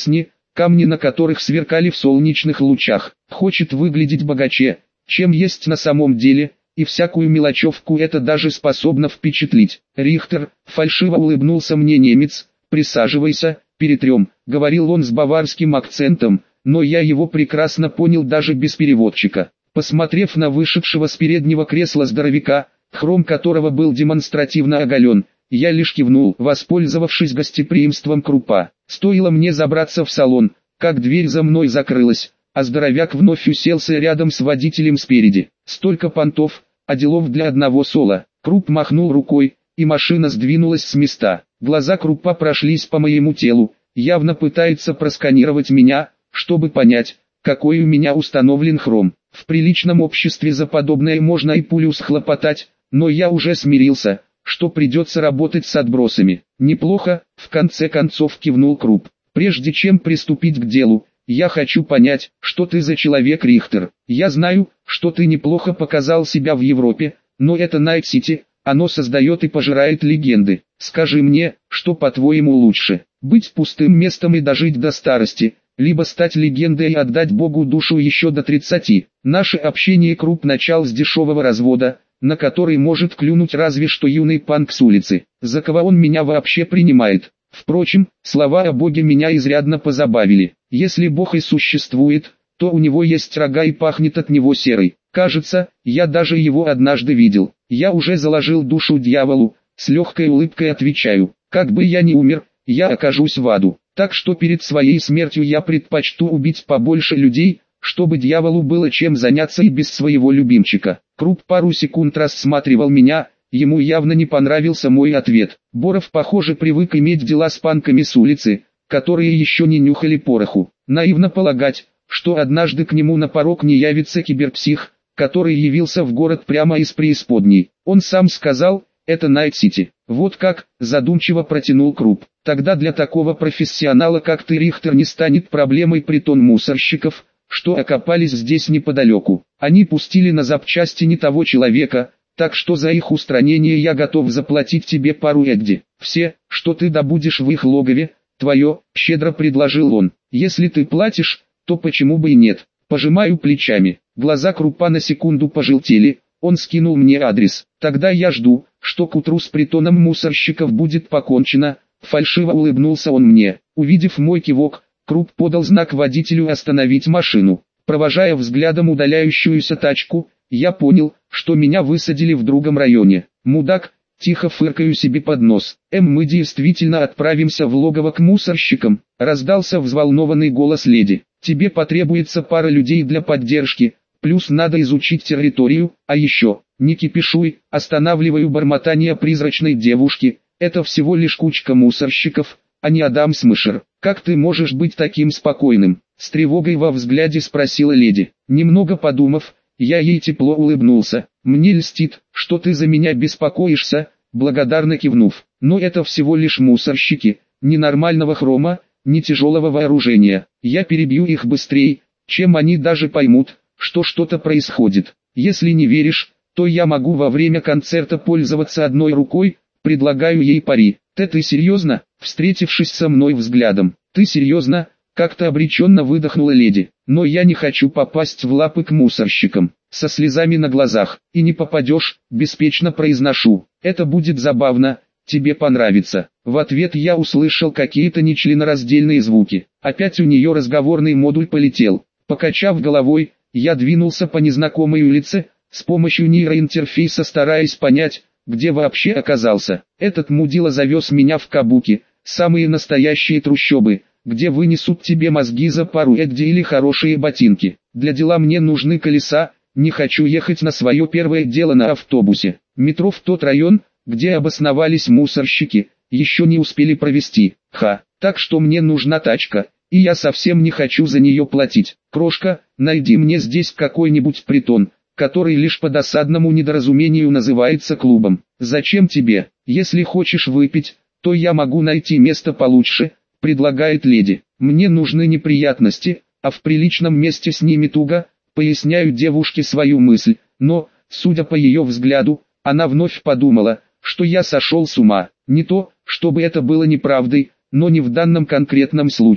Speaker 1: камни на которых сверкали в солнечных лучах. Хочет выглядеть богаче, чем есть на самом деле, и всякую мелочевку это даже способно впечатлить. Рихтер, фальшиво улыбнулся мне немец, присаживайся, перетрем, говорил он с баварским акцентом, но я его прекрасно понял даже без переводчика. Посмотрев на вышедшего с переднего кресла здоровяка, хром которого был демонстративно оголен, я лишь кивнул, воспользовавшись гостеприимством Крупа. Стоило мне забраться в салон, как дверь за мной закрылась, а здоровяк вновь уселся рядом с водителем спереди. Столько понтов, а делов для одного сола. Круп махнул рукой, и машина сдвинулась с места. Глаза Крупа прошлись по моему телу, явно пытается просканировать меня, чтобы понять, какой у меня установлен хром. В приличном обществе за подобное можно и пулю схлопотать, но я уже смирился, что придется работать с отбросами. Неплохо, в конце концов кивнул Круп. Прежде чем приступить к делу, я хочу понять, что ты за человек, Рихтер. Я знаю, что ты неплохо показал себя в Европе, но это Найт-Сити, оно создает и пожирает легенды. Скажи мне, что по-твоему лучше, быть пустым местом и дожить до старости, либо стать легендой и отдать Богу душу еще до тридцати. Наше общение Круп начал с дешевого развода, на который может клюнуть разве что юный панк с улицы. За кого он меня вообще принимает? Впрочем, слова о Боге меня изрядно позабавили. Если Бог и существует, то у него есть рога и пахнет от него серой. Кажется, я даже его однажды видел. Я уже заложил душу дьяволу, с легкой улыбкой отвечаю. Как бы я ни умер, я окажусь в аду. Так что перед своей смертью я предпочту убить побольше людей, чтобы дьяволу было чем заняться и без своего любимчика. Круп пару секунд рассматривал меня, ему явно не понравился мой ответ. Боров, похоже, привык иметь дела с панками с улицы, которые еще не нюхали пороху. Наивно полагать, что однажды к нему на порог не явится киберпсих, который явился в город прямо из преисподней. Он сам сказал, это Найт-Сити. Вот как, задумчиво протянул Круп. Тогда для такого профессионала, как ты, Рихтер, не станет проблемой притон мусорщиков, что окопались здесь неподалеку. Они пустили на запчасти не того человека, так что за их устранение я готов заплатить тебе пару эдди. Все, что ты добудешь в их логове, твое, щедро предложил он. Если ты платишь, то почему бы и нет? Пожимаю плечами. Глаза Крупа на секунду пожелтели, он скинул мне адрес. Тогда я жду, что к утру с притоном мусорщиков будет покончено. Фальшиво улыбнулся он мне. Увидев мой кивок, Круп подал знак водителю остановить машину. Провожая взглядом удаляющуюся тачку, я понял, что меня высадили в другом районе. Мудак, тихо фыркаю себе под нос. Эм, мы действительно отправимся в логово к мусорщикам, раздался взволнованный голос леди. Тебе потребуется пара людей для поддержки, плюс надо изучить территорию, а еще, не кипишуй, останавливаю бормотание призрачной девушки, это всего лишь кучка мусорщиков, а не Адам Смышер. Как ты можешь быть таким спокойным? С тревогой во взгляде спросила леди. Немного подумав, я ей тепло улыбнулся. Мне льстит, что ты за меня беспокоишься, благодарно кивнув. Но это всего лишь мусорщики, ни нормального хрома, ни тяжелого вооружения. Я перебью их быстрее, чем они даже поймут, что что-то происходит. Если не веришь, то я могу во время концерта пользоваться одной рукой, предлагаю ей пари. Ты ты серьезно? Встретившись со мной взглядом, ты серьезно? Как-то обреченно выдохнула леди. Но я не хочу попасть в лапы к мусорщикам. Со слезами на глазах. И не попадешь, беспечно произношу. Это будет забавно, тебе понравится. В ответ я услышал какие-то нечленораздельные звуки. Опять у нее разговорный модуль полетел. Покачав головой, я двинулся по незнакомой улице, с помощью нейроинтерфейса стараясь понять, где вообще оказался. Этот мудила завез меня в Кабуки, самые настоящие трущобы, где вынесут тебе мозги за пару эдди или хорошие ботинки. Для дела мне нужны колеса, не хочу ехать на свое первое дело на автобусе. Метро в тот район, где обосновались мусорщики, еще не успели провести. Ха, так что мне нужна тачка, и я совсем не хочу за нее платить. Крошка, найди мне здесь какой-нибудь притон, который лишь по досадному недоразумению называется клубом. Зачем тебе? Если хочешь выпить, то я могу найти место получше, предлагает леди. Мне нужны неприятности, а в приличном месте с ними туго, поясняю девушке свою мысль, но, судя по ее взгляду, она вновь подумала, что я сошел с ума. Не то, чтобы это было неправдой, но не в данном конкретном случае.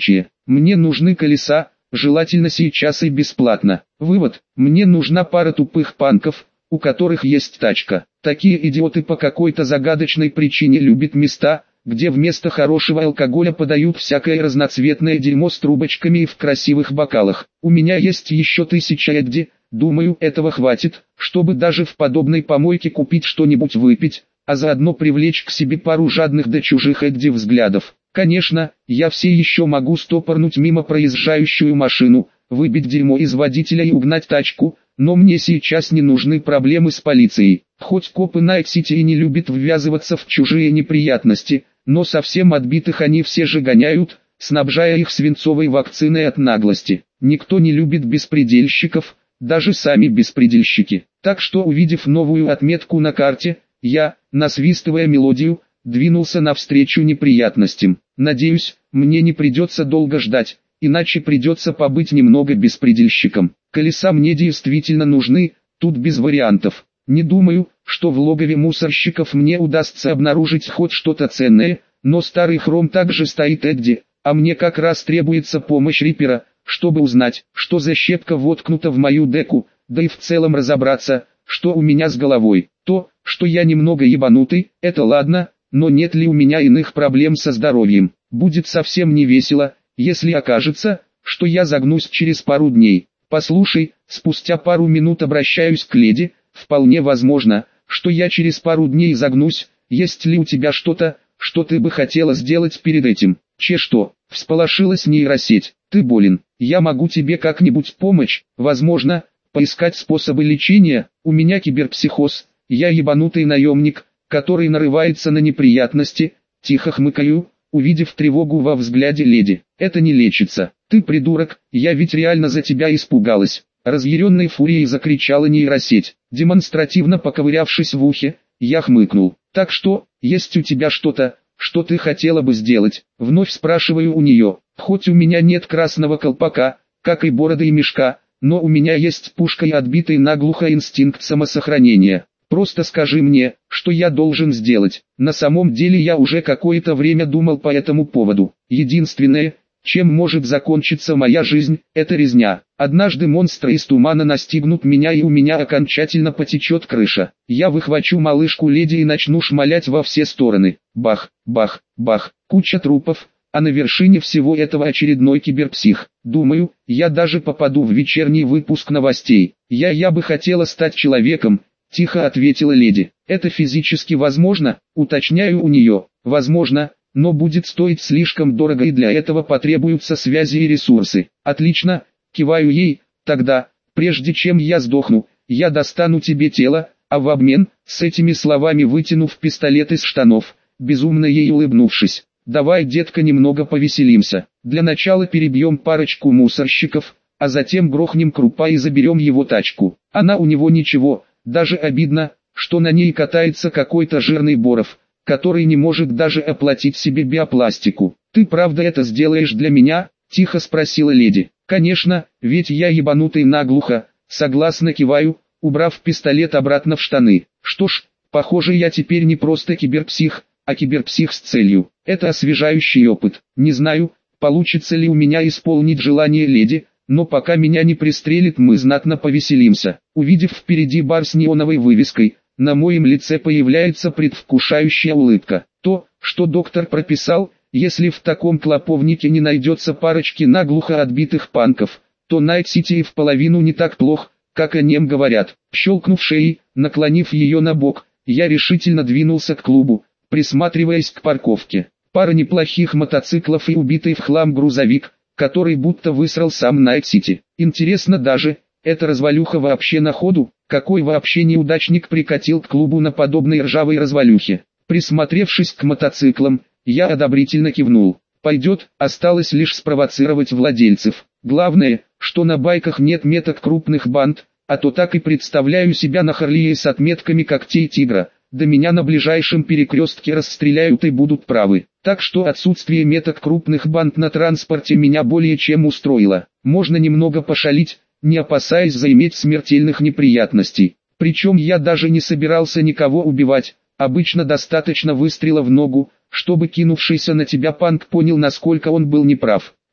Speaker 1: Мне нужны колеса, желательно сейчас и бесплатно. Вывод: мне нужна пара тупых панков, у которых есть тачка. Такие идиоты по какой-то загадочной причине любят места, где вместо хорошего алкоголя подают всякое разноцветное дерьмо с трубочками и в красивых бокалах. У меня есть еще тысяча эдди, думаю, этого хватит, чтобы даже в подобной помойке купить что-нибудь выпить, а заодно привлечь к себе пару жадных до чужих эдди взглядов. Конечно, я все еще могу стопорнуть мимо проезжающую машину, выбить дерьмо из водителя и угнать тачку, но мне сейчас не нужны проблемы с полицией. Хоть копы Найт-Сити и не любят ввязываться в чужие неприятности, но совсем отбитых они все же гоняют, снабжая их свинцовой вакциной от наглости. Никто не любит беспредельщиков, даже сами беспредельщики. Так что, увидев новую отметку на карте, я, насвистывая мелодию, двинулся навстречу неприятностям. Надеюсь, мне не придется долго ждать, иначе придется побыть немного беспредельщиком. Колеса мне действительно нужны, тут без вариантов. Не думаю, что в логове мусорщиков мне удастся обнаружить хоть что-то ценное, но старый хром также стоит Эдди, а мне как раз требуется помощь Риппера, чтобы узнать, что за щепка воткнута в мою деку, да и в целом разобраться, что у меня с головой. То, что я немного ебанутый, это ладно, но нет ли у меня иных проблем со здоровьем? Будет совсем не весело, если окажется, что я загнусь через пару дней. Послушай, спустя пару минут обращаюсь к леди, вполне возможно, что я через пару дней загнусь. Есть ли у тебя что-то, что ты бы хотела сделать перед этим? Че что? Всполошилась нейросеть. Ты болен. Я могу тебе как-нибудь помочь, возможно, поискать способы лечения. У меня киберпсихоз, я ебанутый наемник, который нарывается на неприятности. Тихо хмыкаю, увидев тревогу во взгляде леди. Это не лечится. Ты придурок, я ведь реально за тебя испугалась. Разъяренной фурией закричала нейросеть. Демонстративно поковырявшись в ухе, я хмыкнул. Так что, есть у тебя что-то, что ты хотела бы сделать? Вновь спрашиваю у нее. Хоть у меня нет красного колпака, как и бороды и мешка, но у меня есть пушка и отбитый наглухо инстинкт самосохранения. Просто скажи мне, что я должен сделать. На самом деле я уже какое-то время думал по этому поводу. Единственное, чем может закончиться моя жизнь, это резня. Однажды монстры из тумана настигнут меня и у меня окончательно потечет крыша. Я выхвачу малышку леди и начну шмалять во все стороны. Бах, бах, бах, куча трупов, а на вершине всего этого очередной киберпсих. Думаю, я даже попаду в вечерний выпуск новостей. Я я бы хотела стать человеком, тихо ответила леди. Это физически возможно, уточняю у нее. Возможно, но будет стоить слишком дорого и для этого потребуются связи и ресурсы. Отлично, киваю ей. Тогда, прежде чем я сдохну, я достану тебе тело, а в обмен, с этими словами вытянув пистолет из штанов, безумно ей улыбнувшись. Давай, детка, немного повеселимся. Для начала перебьем парочку мусорщиков, а затем грохнем крупа и заберем его тачку. Она у него ничего, даже обидно, что на ней катается какой-то жирный Боров, который не может даже оплатить себе биопластику. Ты правда это сделаешь для меня? Тихо спросила леди. Конечно, ведь я ебанутый наглухо, согласно киваю, убрав пистолет обратно в штаны. Что ж, похоже, я теперь не просто киберпсих, а киберпсих с целью. Это освежающий опыт. Не знаю, получится ли у меня исполнить желание леди, но пока меня не пристрелит, мы знатно повеселимся. Увидев впереди бар с неоновой вывеской, на моем лице появляется предвкушающая улыбка. То, что доктор прописал, если в таком клоповнике не найдется парочки наглухо отбитых панков, то Найт-Сити и в половину не так плох, как о нем говорят. Щелкнув шеей, наклонив ее на бок, я решительно двинулся к клубу, присматриваясь к парковке. Пара неплохих мотоциклов и убитый в хлам грузовик, который будто высрал сам Найт-Сити. Интересно даже, эта развалюха вообще на ходу? Какой вообще неудачник прикатил к клубу на подобной ржавой развалюхе? Присмотревшись к мотоциклам, я одобрительно кивнул. Пойдет, осталось лишь спровоцировать владельцев. Главное, что на байках нет меток крупных банд, а то так и представляю себя на Харлее с отметками когтей тигра. Да меня на ближайшем перекрестке расстреляют и будут правы. Так что отсутствие меток крупных банд на транспорте меня более чем устроило. Можно немного пошалить, не опасаясь заиметь смертельных неприятностей. Причем я даже не собирался никого убивать. Обычно достаточно выстрела в ногу, чтобы кинувшийся на тебя панк понял, насколько он был неправ.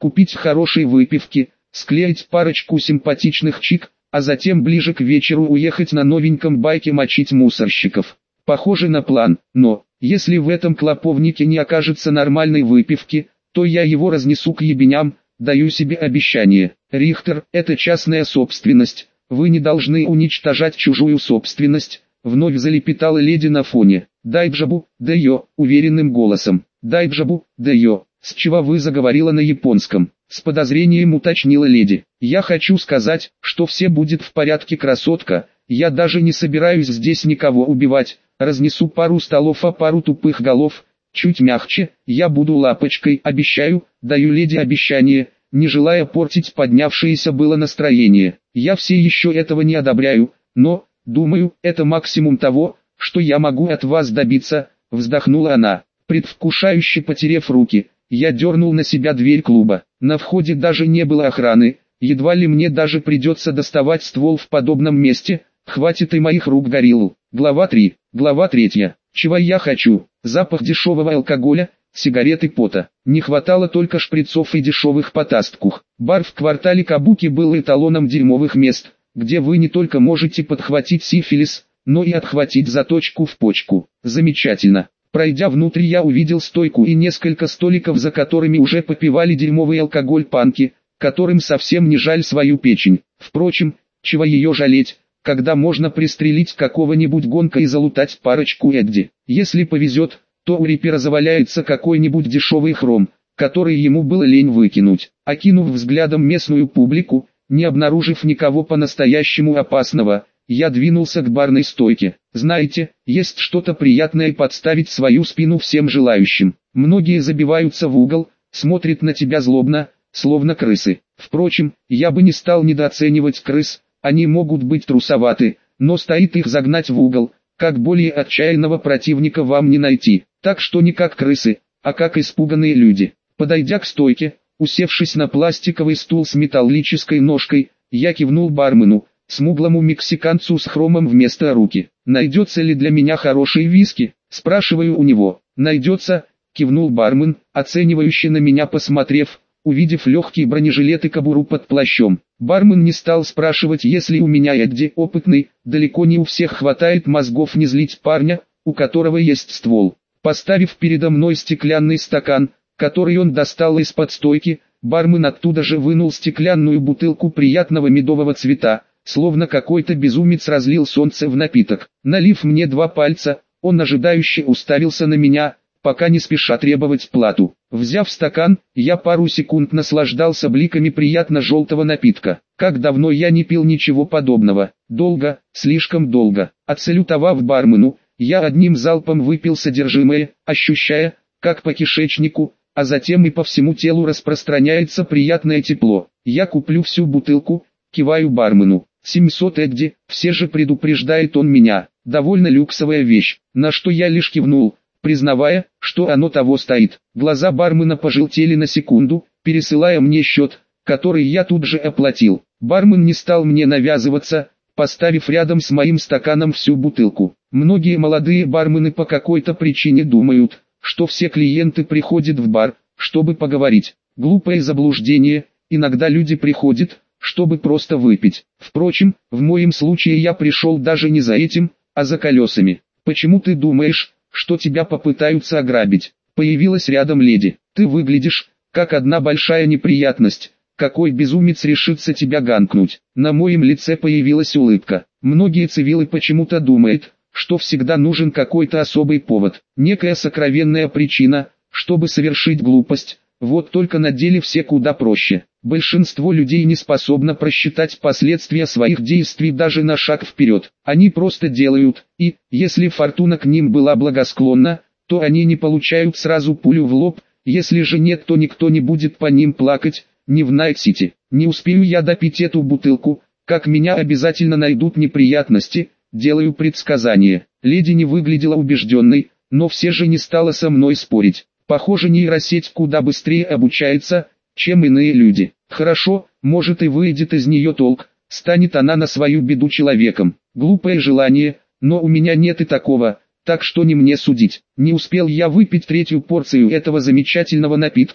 Speaker 1: купить хорошей выпивки, склеить парочку симпатичных чик, а затем ближе к вечеру уехать на новеньком байке мочить мусорщиков. Похоже на план, но, если в этом клоповнике не окажется нормальной выпивки, то я его разнесу к ебеням, даю себе обещание. Рихтер, это частная собственность, вы не должны уничтожать чужую собственность, вновь залепетала леди на фоне. Дайджабу, дэйо, уверенным голосом. Дайджабу, дэйо, с чего вы заговорила на японском? С подозрением уточнила леди. Я хочу сказать, что все будет в порядке, красотка, я даже не собираюсь здесь никого убивать, разнесу пару столов, а пару тупых голов, чуть мягче, я буду лапочкой, обещаю, даю леди обещание, не желая портить поднявшееся было настроение. Я все еще этого не одобряю, но, думаю, это максимум того, что я могу от вас добиться, вздохнула она, предвкушающе потерев руки. Я дернул на себя дверь клуба. На входе даже не было охраны, едва ли мне даже придется доставать ствол в подобном месте, хватит и моих рук гориллу. Глава три. Глава третья. Чего я хочу? Запах дешевого алкоголя, сигареты, пота. Не хватало только шприцов и дешевых потасткух. Бар в квартале Кабуки был эталоном дерьмовых мест, где вы не только можете подхватить сифилис, но и отхватить заточку в почку. Замечательно. Пройдя внутрь, я увидел стойку и несколько столиков, за которыми уже попивали дерьмовый алкоголь панки, которым совсем не жаль свою печень. Впрочем, чего ее жалеть, когда можно пристрелить какого-нибудь гонка и залутать парочку Эдди. Если повезет, то у репера заваляется какой-нибудь дешевый хром, который ему было лень выкинуть. Окинув взглядом местную публику, не обнаружив никого по-настоящему опасного, я двинулся к барной стойке. Знаете, есть что-то приятное подставить свою спину всем желающим. Многие забиваются в угол, смотрят на тебя злобно, словно крысы. Впрочем, я бы не стал недооценивать крыс, они могут быть трусоваты, но стоит их загнать в угол, как более отчаянного противника вам не найти. Так что не как крысы, а как испуганные люди. Подойдя к стойке, усевшись на пластиковый стул с металлической ножкой, я кивнул бармену, смуглому мексиканцу с хромом вместо руки. «Найдется ли для меня хороший виски?» – спрашиваю у него. «Найдется», – кивнул бармен, оценивающе на меня посмотрев, увидев легкий бронежилет и кобуру под плащом. Бармен не стал спрашивать, если у меня Эдди опытный, далеко не у всех хватает мозгов не злить парня, у которого есть ствол. Поставив передо мной стеклянный стакан, который он достал из-под стойки, бармен оттуда же вынул стеклянную бутылку приятного медового цвета, словно какой-то безумец разлил солнце в напиток. Налив мне два пальца, он ожидающе уставился на меня, пока не спеша требовать плату. Взяв стакан, я пару секунд наслаждался бликами приятно-желтого напитка. Как давно я не пил ничего подобного. Долго, слишком долго. Отсалютовав бармену, я одним залпом выпил содержимое, ощущая, как по кишечнику, а затем и по всему телу распространяется приятное тепло. Я куплю всю бутылку, киваю бармену. семьсот Эдди, все же предупреждает он меня. Довольно люксовая вещь, на что я лишь кивнул, признавая, что оно того стоит. Глаза бармена пожелтели на секунду, пересылая мне счет, который я тут же оплатил. Бармен не стал мне навязываться, поставив рядом с моим стаканом всю бутылку. Многие молодые бармены по какой-то причине думают, что все клиенты приходят в бар, чтобы поговорить. Глупое заблуждение, иногда люди приходят, чтобы просто выпить. Впрочем, в моем случае я пришел даже не за этим, а за колесами. «Почему ты думаешь, что тебя попытаются ограбить?» Появилась рядом леди. «Ты выглядишь, как одна большая неприятность. Какой безумец решится тебя ганкнуть?» На моем лице появилась улыбка. Многие цивилы почему-то думают, что всегда нужен какой-то особый повод, некая сокровенная причина, чтобы совершить глупость. Вот только на деле все куда проще. Большинство людей не способно просчитать последствия своих действий даже на шаг вперед. Они просто делают, и, если фортуна к ним была благосклонна, то они не получают сразу пулю в лоб, если же нет, то никто не будет по ним плакать, не в Найт-Сити. Не успею я допить эту бутылку, как меня обязательно найдут неприятности, делаю предсказание. Леди не выглядела убежденной, но все же не стала со мной спорить. Похоже, нейросеть куда быстрее обучается, чем иные люди. Хорошо, может и выйдет из нее толк, станет она на свою беду человеком. Глупое желание, но у меня нет и такого, так что не мне судить. Не успел я выпить третью порцию этого замечательного напитка,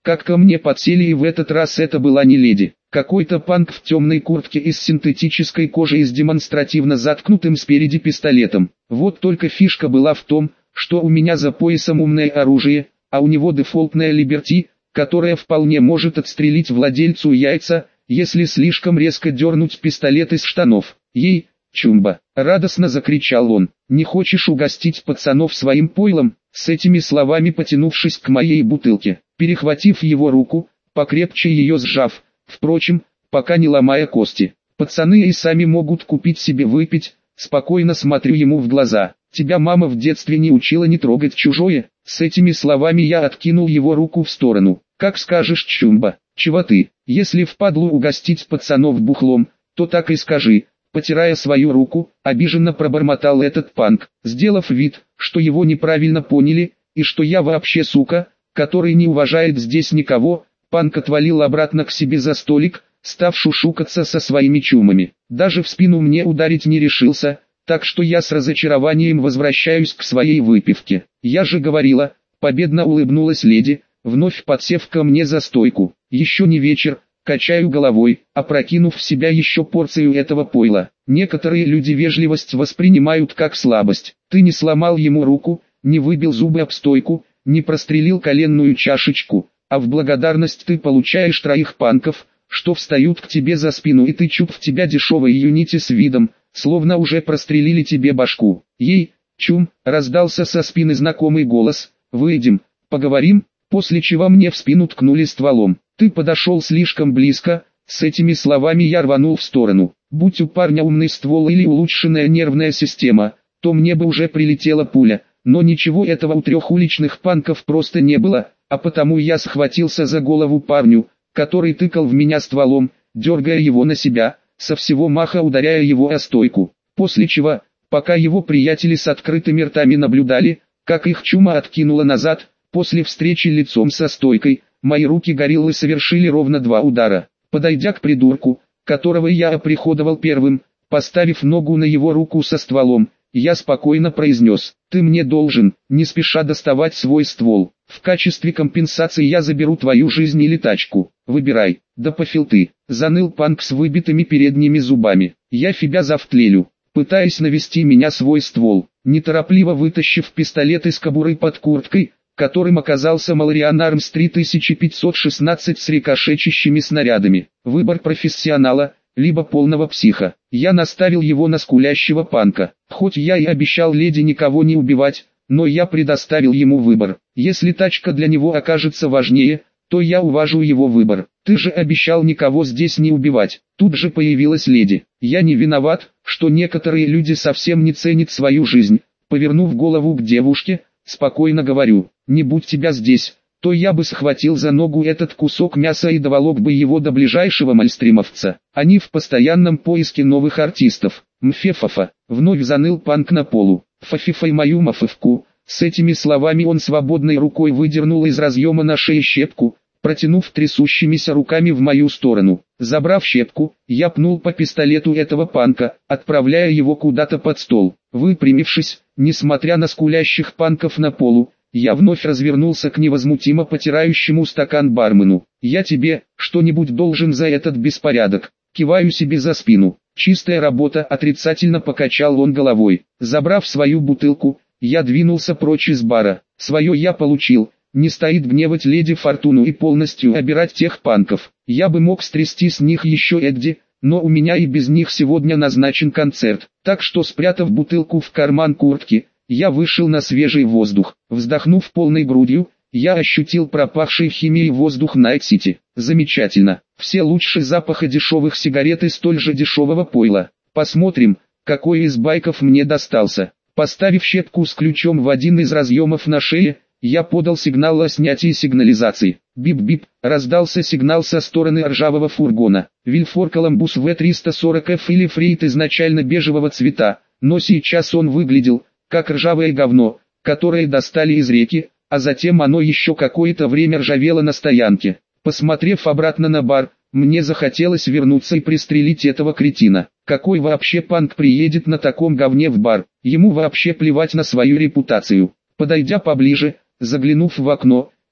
Speaker 1: как ко мне подсели, и в этот раз это была не леди. Какой-то панк в темной куртке из синтетической кожи и с демонстративно заткнутым спереди пистолетом. Вот только фишка была в том, что у меня за поясом умное оружие, а у него дефолтная Либерти, которая вполне может отстрелить владельцу яйца, если слишком резко дернуть пистолет из штанов. «Ей, Чумба!» — радостно закричал он. «Не хочешь угостить пацанов своим пойлом?» С этими словами, потянувшись к моей бутылке, перехватив его руку, покрепче ее сжав, впрочем, пока не ломая кости. «Пацаны и сами могут купить себе выпить», спокойно смотрю ему в глаза. «Тебя мама в детстве не учила не трогать чужое?» С этими словами я откинул его руку в сторону. «Как скажешь, Чумба. Чего ты? Если впадлу угостить пацанов бухлом, то так и скажи». Потирая свою руку, обиженно пробормотал этот панк, сделав вид, что его неправильно поняли, и что я вообще сука, который не уважает здесь никого. Панк отвалил обратно к себе за столик, став шушукаться со своими чумами. Даже в спину мне ударить не решился, так что я с разочарованием возвращаюсь к своей выпивке. «Я же говорила», — победно улыбнулась леди, вновь подсев ко мне за стойку. «Еще не вечер». Качаю головой, опрокинув в себя еще порцию этого пойла. Некоторые люди вежливость воспринимают как слабость. Ты не сломал ему руку, не выбил зубы об стойку, не прострелил коленную чашечку, а в благодарность ты получаешь троих панков, что встают к тебе за спину и тычут в тебя дешевой юнити с видом, словно уже прострелили тебе башку. «Ей, Чум!» — раздался со спины знакомый голос. «Выйдем, поговорим», после чего мне в спину ткнули стволом. «Ты подошел слишком близко», с этими словами я рванул в сторону. Будь у парня умный ствол или улучшенная нервная система, то мне бы уже прилетела пуля, но ничего этого у трех уличных панков просто не было, а потому я схватился за голову парню, который тыкал в меня стволом, дергая его на себя, со всего маха ударяя его о стойку. После чего, пока его приятели с открытыми ртами наблюдали, как их чума откинула назад, после встречи лицом со стойкой, мои руки гориллы совершили ровно два удара. Подойдя к придурку, которого я оприходовал первым, поставив ногу на его руку со стволом, я спокойно произнес: «Ты мне должен», не спеша доставать свой ствол. «В качестве компенсации я заберу твою жизнь или тачку. Выбирай». «Да пофиг ты», заныл панк с выбитыми передними зубами. «Я фига завтлелю», пытаясь навести меня свой ствол, неторопливо вытащив пистолет из кобуры под курткой, которым оказался Малориан Армс три тысячи пятьсот шестнадцать с рикошечащими снарядами. Выбор профессионала, либо полного психа. Я наставил его на скулящего панка. Хоть я и обещал леди никого не убивать, но я предоставил ему выбор. Если тачка для него окажется важнее, то я уважу его выбор. Ты же обещал никого здесь не убивать. Тут же появилась леди. Я не виноват, что некоторые люди совсем не ценят свою жизнь. Повернув голову к девушке, спокойно говорю: не будь тебя здесь, то я бы схватил за ногу этот кусок мяса и доволок бы его до ближайшего мальстримовца. Они в постоянном поиске новых артистов. Мфефафа, вновь заныл панк на полу. Фафифай мою мафывку. С этими словами он свободной рукой выдернул из разъема на шее щепку, протянув трясущимися руками в мою сторону. Забрав щепку, я пнул по пистолету этого панка, отправляя его куда-то под стол. Выпрямившись, несмотря на скулящих панков на полу, я вновь развернулся к невозмутимо потирающему стакан бармену. «Я тебе что-нибудь должен за этот беспорядок». Киваю себе за спину. «Чистая работа», отрицательно покачал он головой. Забрав свою бутылку, я двинулся прочь из бара. Свое я получил. Не стоит гневать леди Фортуну и полностью обирать тех панков. Я бы мог стрясти с них еще Эдди, но у меня и без них сегодня назначен концерт. Так что, спрятав бутылку в карман куртки, я вышел на свежий воздух. Вздохнув полной грудью, я ощутил пропахший химией воздух Найт-Сити. Замечательно. Все лучше запаха дешевых сигарет и столь же дешевого пойла. Посмотрим, какой из байков мне достался. Поставив щепку с ключом в один из разъемов на шее, я подал сигнал о снятии сигнализации. Бип-бип, раздался сигнал со стороны ржавого фургона. Вильфор Коламбус вэ триста сорок эф или Фрейд изначально бежевого цвета, но сейчас он выглядел как ржавое говно, которое достали из реки, а затем оно еще какое-то время ржавело на стоянке. Посмотрев обратно на бар, мне захотелось вернуться и пристрелить этого кретина. Какой вообще панк приедет на таком говне в бар? Ему вообще плевать на свою репутацию. Подойдя поближе, заглянув в окно,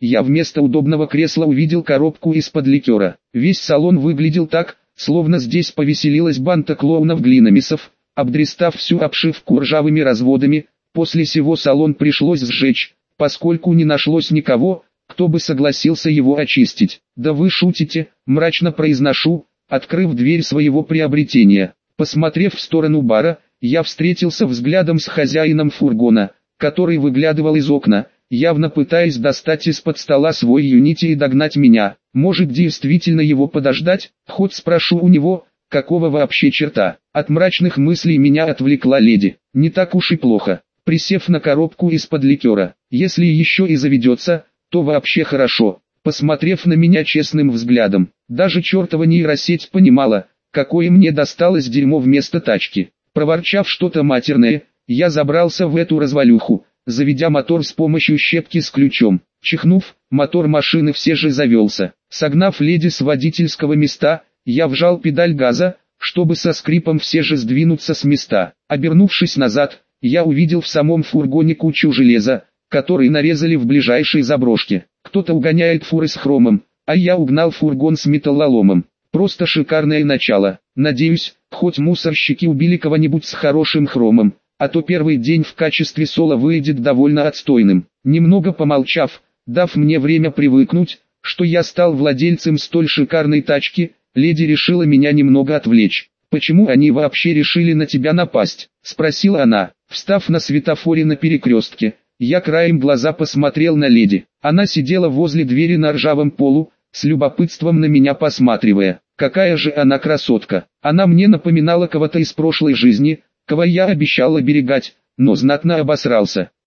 Speaker 1: я вместо удобного кресла увидел коробку из-под ликера. Весь салон выглядел так, словно здесь повеселилась банда клоунов-глиномесов, обдрестав всю обшивку ржавыми разводами. После сего салон пришлось сжечь, поскольку не нашлось никого, кто бы согласился его очистить. «Да вы шутите», – мрачно произношу, открыв дверь своего приобретения. Посмотрев в сторону бара, я встретился взглядом с хозяином фургона, который выглядывал из окна, явно пытаясь достать из-под стола свой Юнити и догнать меня. Может, действительно его подождать, хоть спрошу у него, какого вообще черта. От мрачных мыслей меня отвлекла леди. Не так уж и плохо. Присев на коробку из-под ликера, если еще и заведется, то вообще хорошо. Посмотрев на меня честным взглядом, даже чертова нейросеть понимала, какое мне досталось дерьмо вместо тачки. Проворчав что-то матерное, я забрался в эту развалюху, заведя мотор с помощью щепки с ключом. Чихнув, мотор машины все же завелся. Согнав леди с водительского места, я вжал педаль газа, чтобы со скрипом все же сдвинуться с места. Обернувшись назад, я увидел в самом фургоне кучу железа, которые нарезали в ближайшей заброшке. Кто-то угоняет фуры с хромом, а я угнал фургон с металлоломом. Просто шикарное начало. Надеюсь, хоть мусорщики убили кого-нибудь с хорошим хромом, а то первый день в качестве соло выйдет довольно отстойным. Немного помолчав, дав мне время привыкнуть, что я стал владельцем столь шикарной тачки, леди решила меня немного отвлечь. «Почему они вообще решили на тебя напасть?» – спросила она. Встав на светофоре на перекрестке, я краем глаза посмотрел на леди. Она сидела возле двери на ржавом полу, с любопытством на меня посматривая. Какая же она красотка. Она мне напоминала кого-то из прошлой жизни, кого я обещал оберегать, но знатно обосрался.